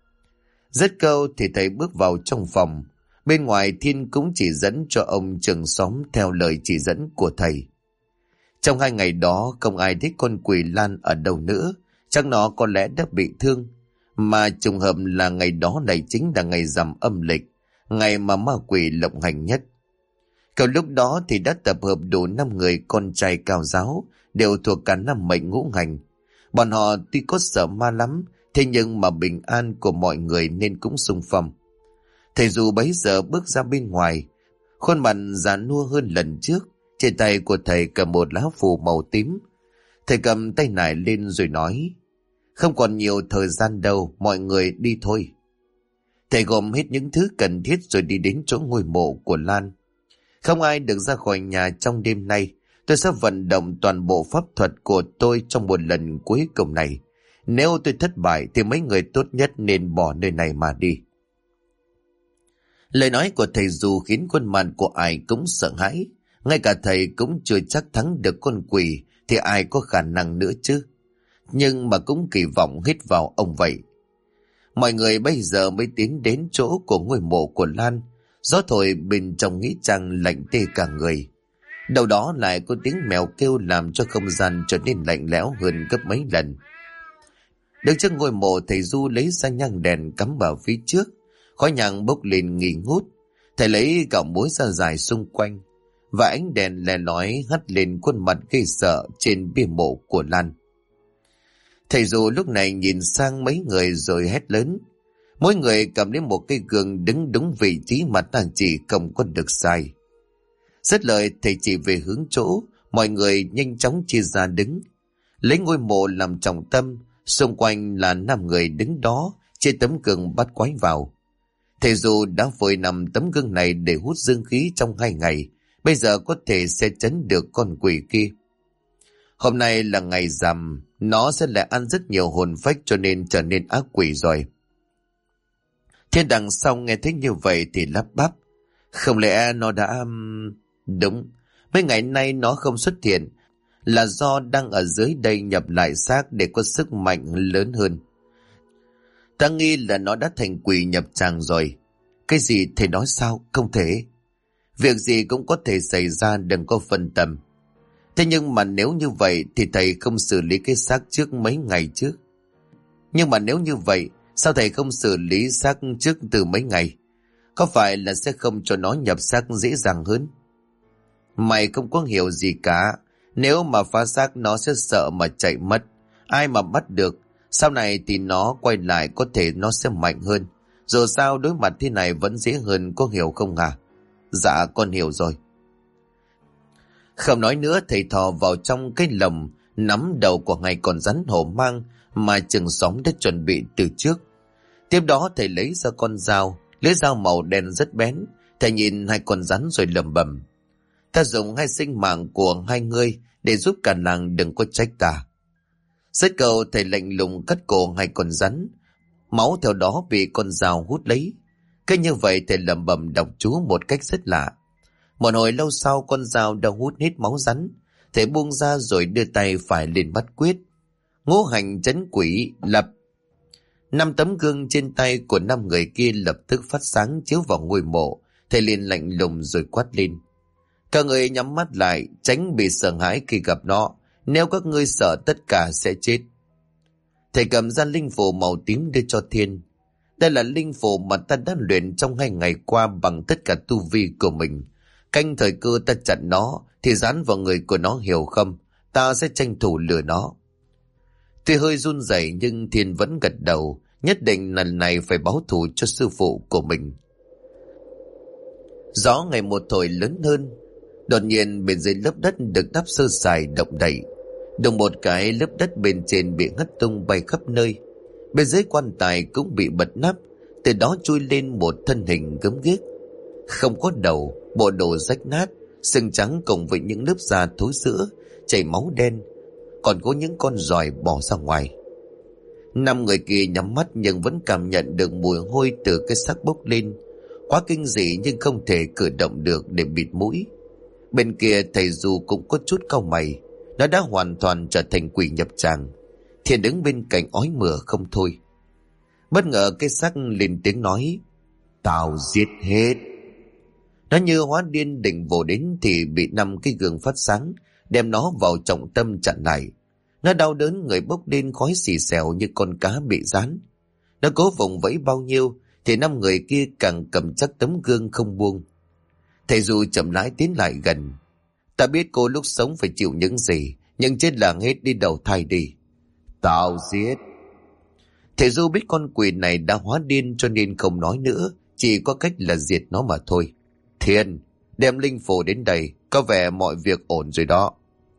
Dứt câu thì thầy bước vào trong phòng. Bên ngoài Thiên cũng chỉ dẫn cho ông trưởng xóm theo lời chỉ dẫn của thầy. Trong 2 ngày đó không ai thấy con quỷ Lan ở đâu nữa. Chắc nó có lẽ đã bị thương. Mà trùng hợp là ngày đó này chính là ngày rằm âm lịch, ngày mà ma quỷ lộng hành nhất. Cậu lúc đó thì đã tập hợp đủ 5 người con trai cao giáo, đều thuộc cả 5 mệnh ngũ hành. Bọn họ tuy có sợ ma lắm, thế nhưng mà bình an của mọi người nên cũng xung phong. Thầy dù bấy giờ bước ra bên ngoài, khuôn mặt già nua hơn lần trước. Trên tay của thầy cầm một lá phù màu tím. Thầy cầm tay nải lên rồi nói: Không còn nhiều thời gian đâu, mọi người đi thôi. Thầy gom hết những thứ cần thiết rồi đi đến chỗ ngôi mộ của Lan. Không ai được ra khỏi nhà trong đêm nay. Tôi sẽ vận động toàn bộ pháp thuật của tôi trong một lần cuối cùng này. Nếu tôi thất bại thì mấy người tốt nhất nên bỏ nơi này mà đi. Lời nói của thầy dù khiến khuôn mặt của ai cũng sợ hãi. Ngay cả thầy cũng chưa chắc thắng được con quỷ thì ai có khả năng nữa chứ. Nhưng mà cũng kỳ vọng hết vào ông vậy. Mọi người bây giờ mới tiến đến chỗ của ngôi mộ của Lan. Gió thổi bên trong nghĩa trang lạnh tê cả người. Đầu đó lại có tiếng mèo kêu làm cho không gian trở nên lạnh lẽo hơn gấp mấy lần. Đứng trước ngôi mộ, thầy Du lấy ra nhang đèn cắm vào phía trước. Khói nhang bốc lên nghi ngút. Thầy lấy gạo muối ra dài xung quanh, và ánh đèn lè lói hắt lên khuôn mặt gây sợ trên bia mộ của Lan. Thầy Du lúc này nhìn sang mấy người rồi hét lớn. Mỗi người cầm lấy một cây gương đứng đúng vị trí mà ta chỉ không có được sai. Dứt lời, thầy chỉ về hướng chỗ, mọi người nhanh chóng chia ra đứng. Lấy ngôi mộ làm trọng tâm, xung quanh là 5 người đứng đó, trên tấm gương bắt quái vào. Thầy Du đã vội nằm tấm gương này để hút dương khí trong 2 ngày, bây giờ có thể sẽ trấn được con quỷ kia. Hôm nay là ngày rằm, nó sẽ lại ăn rất nhiều hồn phách cho nên trở nên ác quỷ rồi. Thiên đằng sau nghe thấy như vậy thì lắp bắp. Không lẽ nó đã... Đúng, mấy ngày nay nó không xuất hiện là do đang ở dưới đây nhập lại xác để có sức mạnh lớn hơn. Ta nghi là nó đã thành quỷ nhập tràng rồi. Cái gì thầy nói sao? Không thể. Việc gì cũng có thể xảy ra, đừng có phân tâm. Thế nhưng mà nếu như vậy thì thầy không xử lý cái xác trước mấy ngày trước. Nhưng mà nếu như vậy, sao thầy không xử lý xác trước từ mấy ngày? Có phải là sẽ không cho nó nhập xác dễ dàng hơn? Mày không có hiểu gì cả. Nếu mà phá xác nó sẽ sợ mà chạy mất. Ai mà bắt được? Sau này thì nó quay lại có thể nó sẽ mạnh hơn. Dù sao đối mặt thế này vẫn dễ hơn, có hiểu không hả? Dạ con hiểu rồi. Không nói nữa, thầy thò vào trong cái lồng, nắm đầu của hai con rắn hổ mang mà Trường Xóm đã chuẩn bị từ trước. Tiếp đó thầy lấy ra con dao, lưỡi dao màu đen rất bén. Thầy nhìn hai con rắn rồi lẩm bẩm: ta dùng 2 sinh mạng của 2 người để giúp cả làng, đừng có trách ta. Dứt câu, thầy lạnh lùng cắt cổ 2 con rắn, máu theo đó bị con dao hút lấy. Cứ như vậy thầy lẩm bẩm đọc chú một cách rất lạ. Một hồi lâu sau, con dao đã hút hết máu rắn. Thầy buông ra rồi đưa tay phải lên bắt quyết. Ngũ hành trấn quỷ lập. 5 tấm gương trên tay của 5 người kia lập tức phát sáng chiếu vào ngôi mộ. Thầy liền lạnh lùng rồi quát lên: các người nhắm mắt lại, tránh bị sợ hãi khi gặp nó. Nếu các ngươi sợ, tất cả sẽ chết. Thầy cầm ra linh phù màu tím đưa cho Thiên. Đây là linh phù mà ta đã luyện trong 2 ngày qua bằng tất cả tu vi của mình. Canh thời cơ ta chặn nó thì dán vào người của nó, hiểu không? Ta sẽ tranh thủ lừa nó. Tuy hơi run rẩy nhưng Thiên vẫn gật đầu, nhất định lần này phải báo thù cho sư phụ của mình. Gió ngày một thổi lớn hơn. Đột nhiên bên dưới lớp đất được đắp sơ sài động đậy. Đùng một cái, lớp đất bên trên bị hất tung bay khắp nơi. Bên dưới quan tài cũng bị bật nắp. Từ đó chui lên một thân hình gớm ghiếc, không có đầu, bộ đồ rách nát, sưng trắng cùng với những lớp da thối rữa, chảy máu đen, còn có những con giòi bò ra ngoài. 5 người kia nhắm mắt nhưng vẫn cảm nhận được mùi hôi từ cái xác bốc lên. Quá kinh dị nhưng không thể cử động được để bịt mũi. Bên kia thầy Du cũng có chút cau mày. Nó đã hoàn toàn trở thành quỷ nhập tràng. Thiên đứng bên cạnh ói mửa không thôi. Bất ngờ cái xác lên tiếng nói: tao giết hết. Nó như hóa điên định vồ đến thì bị 5 cái gương phát sáng đem nó vào trọng tâm chặn lại. Nó đau đớn, người bốc lên khói xì xèo như con cá bị rán. Nó cố vùng vẫy bao nhiêu thì 5 người kia càng cầm chắc tấm gương không buông. Thầy Du chậm rãi tiến lại gần. Ta biết cô lúc sống phải chịu những gì, nhưng chết là hết, đi đầu thai đi. Tao giết. Thầy Du biết con quỷ này đã hóa điên cho nên không nói nữa, chỉ có cách là diệt nó mà thôi. Thiên, đem linh phù đến đây, có vẻ mọi việc ổn rồi đó.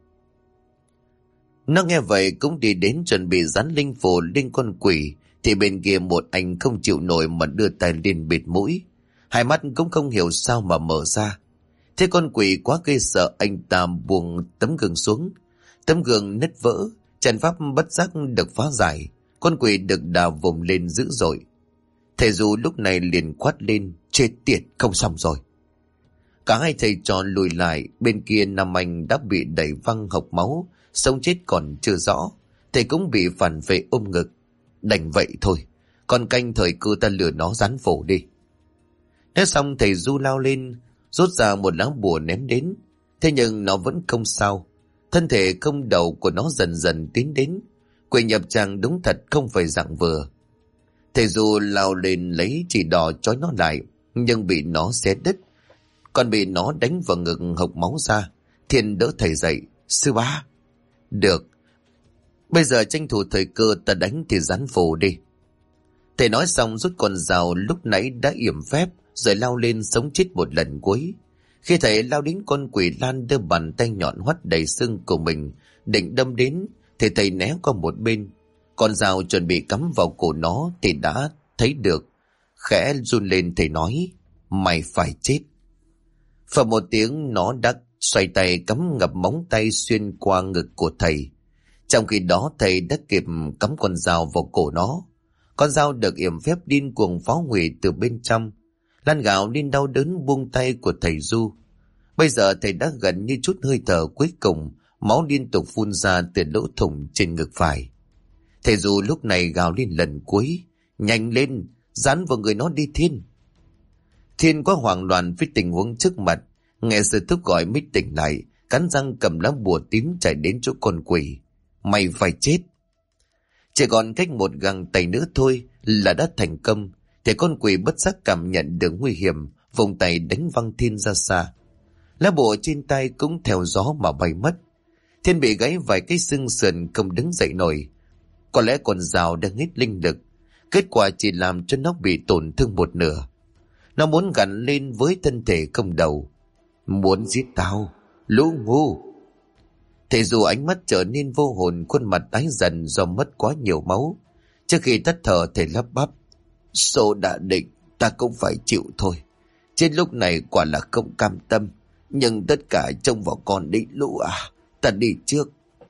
Nó nghe vậy cũng đi đến chuẩn bị dán linh phù lên con quỷ, thì bên kia một anh không chịu nổi mà đưa tay lên bịt mũi. 2 mắt cũng không hiểu sao mà mở ra. Thế con quỷ quá gây sợ, anh ta buông tấm gương xuống. Tấm gương nứt vỡ, trận pháp bất giác được phá giải. Con quỷ được đào vùng lên dữ dội. Thầy Du lúc này liền quát lên: chết tiệt, không xong rồi. Cả hai thầy trò lùi lại. Bên kia Nam Anh đã bị đẩy văng hộc máu, sống chết còn chưa rõ. Thầy cũng bị phản vệ ôm ngực. Đành vậy thôi, còn canh thời cơ ta lừa nó dán phổ đi. Nói xong thầy Du lao lên, rút ra một lá bùa ném đến. Thế nhưng nó vẫn không sao. Thân thể không đầu của nó dần dần tiến đến. Quỷ nhập tràng đúng thật không phải dạng vừa. Thầy Du lao lên lấy chỉ đỏ trói nó lại, nhưng bị nó xé đứt. Còn bị nó đánh vào ngực hộc máu ra. Thiên đỡ thầy dậy. Sư bá. Được. Bây giờ tranh thủ thời cơ ta đánh thì gián phù đi. Thầy nói xong rút con dao lúc nãy đã yểm phép, rồi lao lên sống chết một lần cuối. Khi thầy lao đến con quỷ Lan đưa bàn tay nhọn hoắt đầy sưng của mình định đâm đến, thì thầy né qua một bên. Con dao chuẩn bị cắm vào cổ nó thì đã thấy được. Khẽ run lên thầy nói, mày phải chết. Và một tiếng nó đã xoay tay cắm ngập móng tay xuyên qua ngực của thầy. Trong khi đó thầy đã kịp cắm con dao vào cổ nó. Con dao được yểm phép điên cuồng phá hủy từ bên trong. Lan gạo nên đau đớn buông tay của thầy Du. Bây giờ thầy đã gần như chút hơi thở cuối cùng, máu liên tục phun ra từ lỗ thủng trên ngực phải. Thầy Du lúc này gào lên lần cuối, nhanh lên, dán vào người nó đi Thiên. Thiên quá hoảng loạn với tình huống trước mặt, nghe sự thúc gọi mới tỉnh lại, cắn răng cầm lá bùa tím chạy đến chỗ con quỷ. Mày phải chết. Chỉ còn cách một găng tay nữa thôi là đã thành công. Thì con quỷ bất giác cảm nhận được nguy hiểm, vùng tay đánh văng Thiên ra xa. Lá bùa trên tay cũng theo gió mà bay mất. Thiên bị gãy vài cái xương sườn không đứng dậy nổi. Có lẽ con dao đang hết linh lực, kết quả chỉ làm cho nó bị tổn thương một nửa. Nó muốn gắn lên với thân thể không đầu. Muốn giết tao, lũ ngu. Thầy dù ánh mắt trở nên vô hồn, khuôn mặt tái dần do mất quá nhiều máu. Trước khi tắt thở thầy lắp bắp, số đã định, ta cũng phải chịu thôi. Trên lúc này quả là không cam tâm, nhưng tất cả trông vào con đi lũ à, ta đi trước.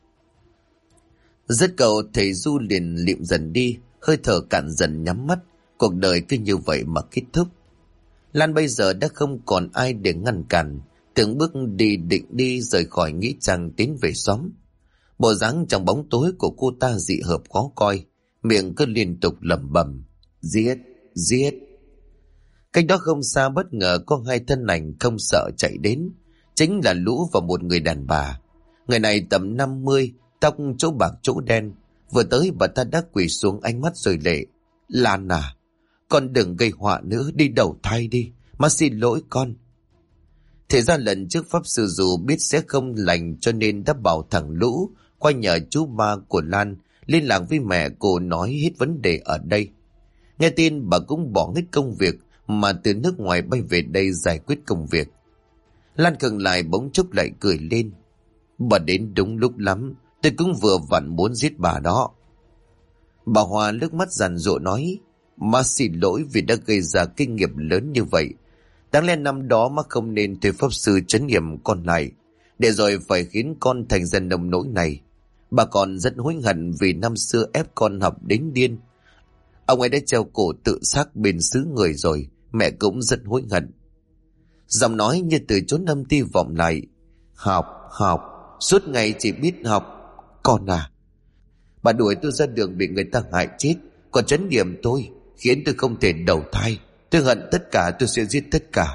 Dứt câu thầy Du liền liệm dần đi, hơi thở cạn dần nhắm mắt. Cuộc đời cứ như vậy mà kết thúc. Lan bây giờ đã không còn ai để ngăn cản, từng bước đi định đi rời khỏi nghĩa trang tiến về xóm. Bộ dáng trong bóng tối của cô ta dị hợp khó coi, miệng cứ liên tục lẩm bẩm, giết, giết. Cách đó không xa bất ngờ có hai thân ảnh không sợ chạy đến, chính là Lũ và một người đàn bà. Người này tầm 50, tóc chỗ bạc chỗ đen. Vừa tới bà ta đã quỳ xuống, ánh mắt rơi lệ. Lan à, con đừng gây họa nữa, đi đầu thai đi, má xin lỗi con. Thế ra lần trước pháp sư dù biết sẽ không lành cho nên đã bảo thằng Lũ qua nhờ chú ba của Lan liên lạc với mẹ cô, nói hết vấn đề ở đây. Nghe tin bà cũng bỏ hết công việc mà từ nước ngoài bay về đây giải quyết công việc. Lan khựng lại bỗng chốc lại cười lên. Bà đến đúng lúc lắm, tôi cũng vừa vặn muốn giết bà đó. Bà Hoa nước mắt giàn giụa nói, má xin lỗi vì đã gây ra kinh nghiệp lớn như vậy. Đáng lẽ năm đó má không nên thuê pháp sư trấn yểm con lại, để rồi phải khiến con thành ra nông nỗi này. Bà còn rất hối hận vì năm xưa ép con học đến điên. Ông ấy đã treo cổ tự sát bên xứ người rồi, mẹ cũng rất hối hận. Giọng nói như từ chốn âm ti vọng lại. Học, học, suốt ngày chỉ biết học. Con à, bà đuổi tôi ra đường bị người ta hại chết, còn trấn yểm tôi, khiến tôi không thể đầu thai. Tôi hận tất cả, tôi sẽ giết tất cả.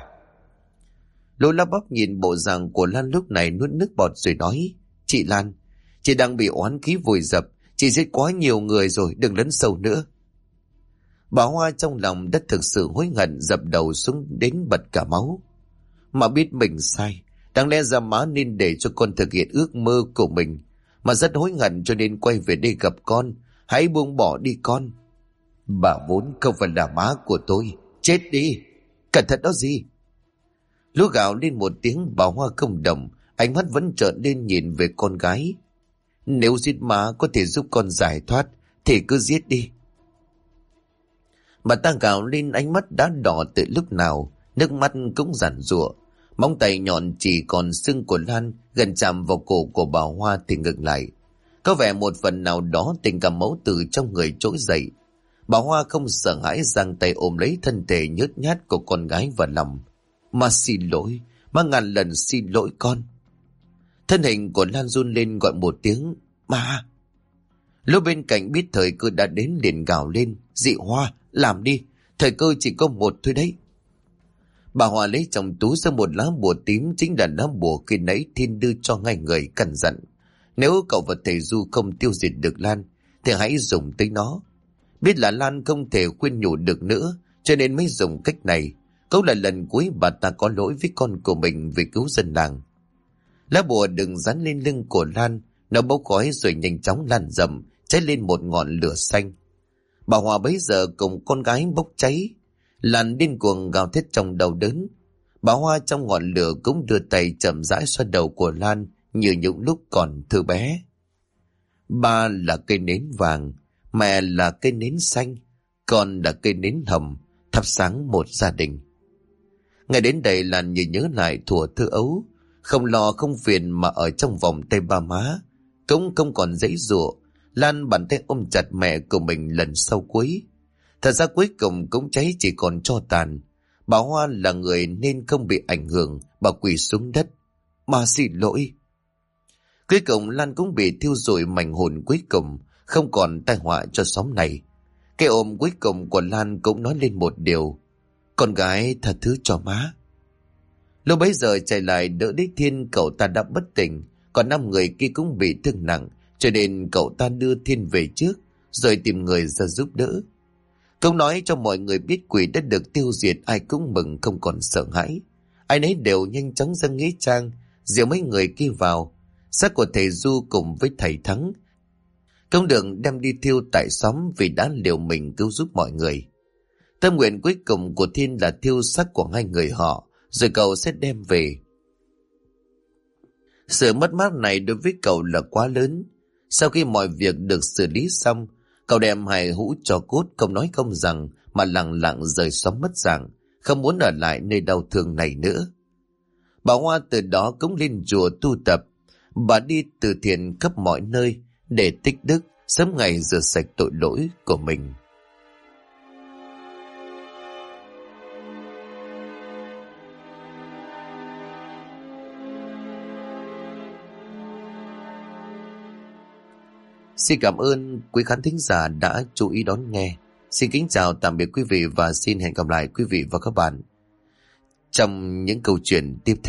Lô lắp bắp nhìn bộ dạng của Lan lúc này, nuốt nước bọt rồi nói, chị Lan, chị đang bị oán khí vùi dập, chị giết quá nhiều người rồi, đừng lấn sâu nữa. Bà Hoa trong lòng đã thực sự hối hận, dập đầu xuống đến bật cả máu. Mà biết mình sai, đáng lẽ ra má nên để cho con thực hiện ước mơ của mình, mà rất hối hận cho nên quay về đây gặp con. Hãy buông bỏ đi con. Bà vốn không phải là má của tôi. Chết đi, cẩn thận đó gì. Lũ gào lên một tiếng, bà Hoa không động, ánh mắt vẫn trợn lên nhìn về con gái. Nếu giết má có thể giúp con giải thoát thì cứ giết đi. Bà ta gào lên, ánh mắt đã đỏ từ lúc nào, nước mắt cũng giàn giụa. Móng tay nhọn chỉ còn xương của Lan gần chạm vào cổ của bà Hoa thì ngừng lại. Có vẻ một phần nào đó tình cảm máu từ trong người trỗi dậy. Bà Hoa không sợ hãi, giang tay ôm lấy thân thể nhớt nhát của con gái vào lòng. Má xin lỗi, má ngàn lần xin lỗi con. Thân hình của Lan run lên gọi một tiếng, má. Lúc bên cạnh biết thời cơ đã đến liền gào lên, dị Hoa, làm đi, thời cơ chỉ có một thôi đấy. Bà Hòa lấy trong túi ra một lá bùa tím, chính là lá bùa khi nãy Thiên đưa cho ngay người, căn dặn: nếu cậu và thầy Du không tiêu diệt được Lan thì hãy dùng tới nó. Biết là Lan không thể khuyên nhủ được nữa, cho nên mới dùng cách này. Cũng là lần cuối bà ta có lỗi với con của mình vì cứu dân làng. Lá bùa đừng dán lên lưng của Lan, nó bốc khói rồi nhanh chóng lan rộng, cháy lên một ngọn lửa xanh. Bà Hòa bấy giờ cùng con gái bốc cháy, Lan điên cuồng gào thét trong đau đớn. Bà Hoa trong ngọn lửa cũng đưa tay chậm rãi xoa đầu của Lan như những lúc còn thơ bé. Ba là cây nến vàng, mẹ là cây nến xanh, con là cây nến hồng, thắp sáng một gia đình. Ngày đến đây Lan như nhớ lại thuở thơ ấu, không lo không phiền mà ở trong vòng tay ba má, cũng không còn giãy giụa. Lan bàn tay ôm chặt mẹ của mình lần sau cuối. Thật ra cuối cùng cũng cháy chỉ còn tro tàn. Bà Hoa là người nên không bị ảnh hưởng, bà quỳ xuống đất: "Bà xin lỗi." Cuối cùng Lan cũng bị thiêu rụi mảnh hồn cuối cùng, không còn tai họa cho xóm này. Cái ôm cuối cùng của Lan cũng nói lên một điều: "Con gái tha thứ cho má." Lúc bấy giờ chạy lại đỡ đích Thiên, cậu ta đã bất tỉnh, còn 5 người kia cũng bị thương nặng, cho nên cậu ta đưa Thiên về trước, rồi tìm người ra giúp đỡ. Câu nói cho mọi người biết quỷ đã được tiêu diệt, ai cũng mừng không còn sợ hãi. Ai nấy đều nhanh chóng ra nghĩa trang, dìu mấy người kia vào. Xác của thầy Du cùng với thầy Thắng không được đem đi thiêu tại xóm vì đã liều mình cứu giúp mọi người. Tâm nguyện cuối cùng của Thiên là thiêu xác của 2 người họ, rồi cậu sẽ đem về. Sự mất mát này đối với cậu là quá lớn. Sau khi mọi việc được xử lý xong, cậu đem hài hũ cho cốt, không nói không rằng mà lặng lặng rời xóm mất dạng, không muốn ở lại nơi đau thương này nữa. Bà Hoa từ đó cũng lên chùa tu tập. Bà đi từ thiện khắp mọi nơi để tích đức, sớm ngày rửa sạch tội lỗi của mình. Xin cảm ơn quý khán thính giả đã chú ý đón nghe. Xin kính chào tạm biệt quý vị và xin hẹn gặp lại quý vị và các bạn trong những câu chuyện tiếp theo.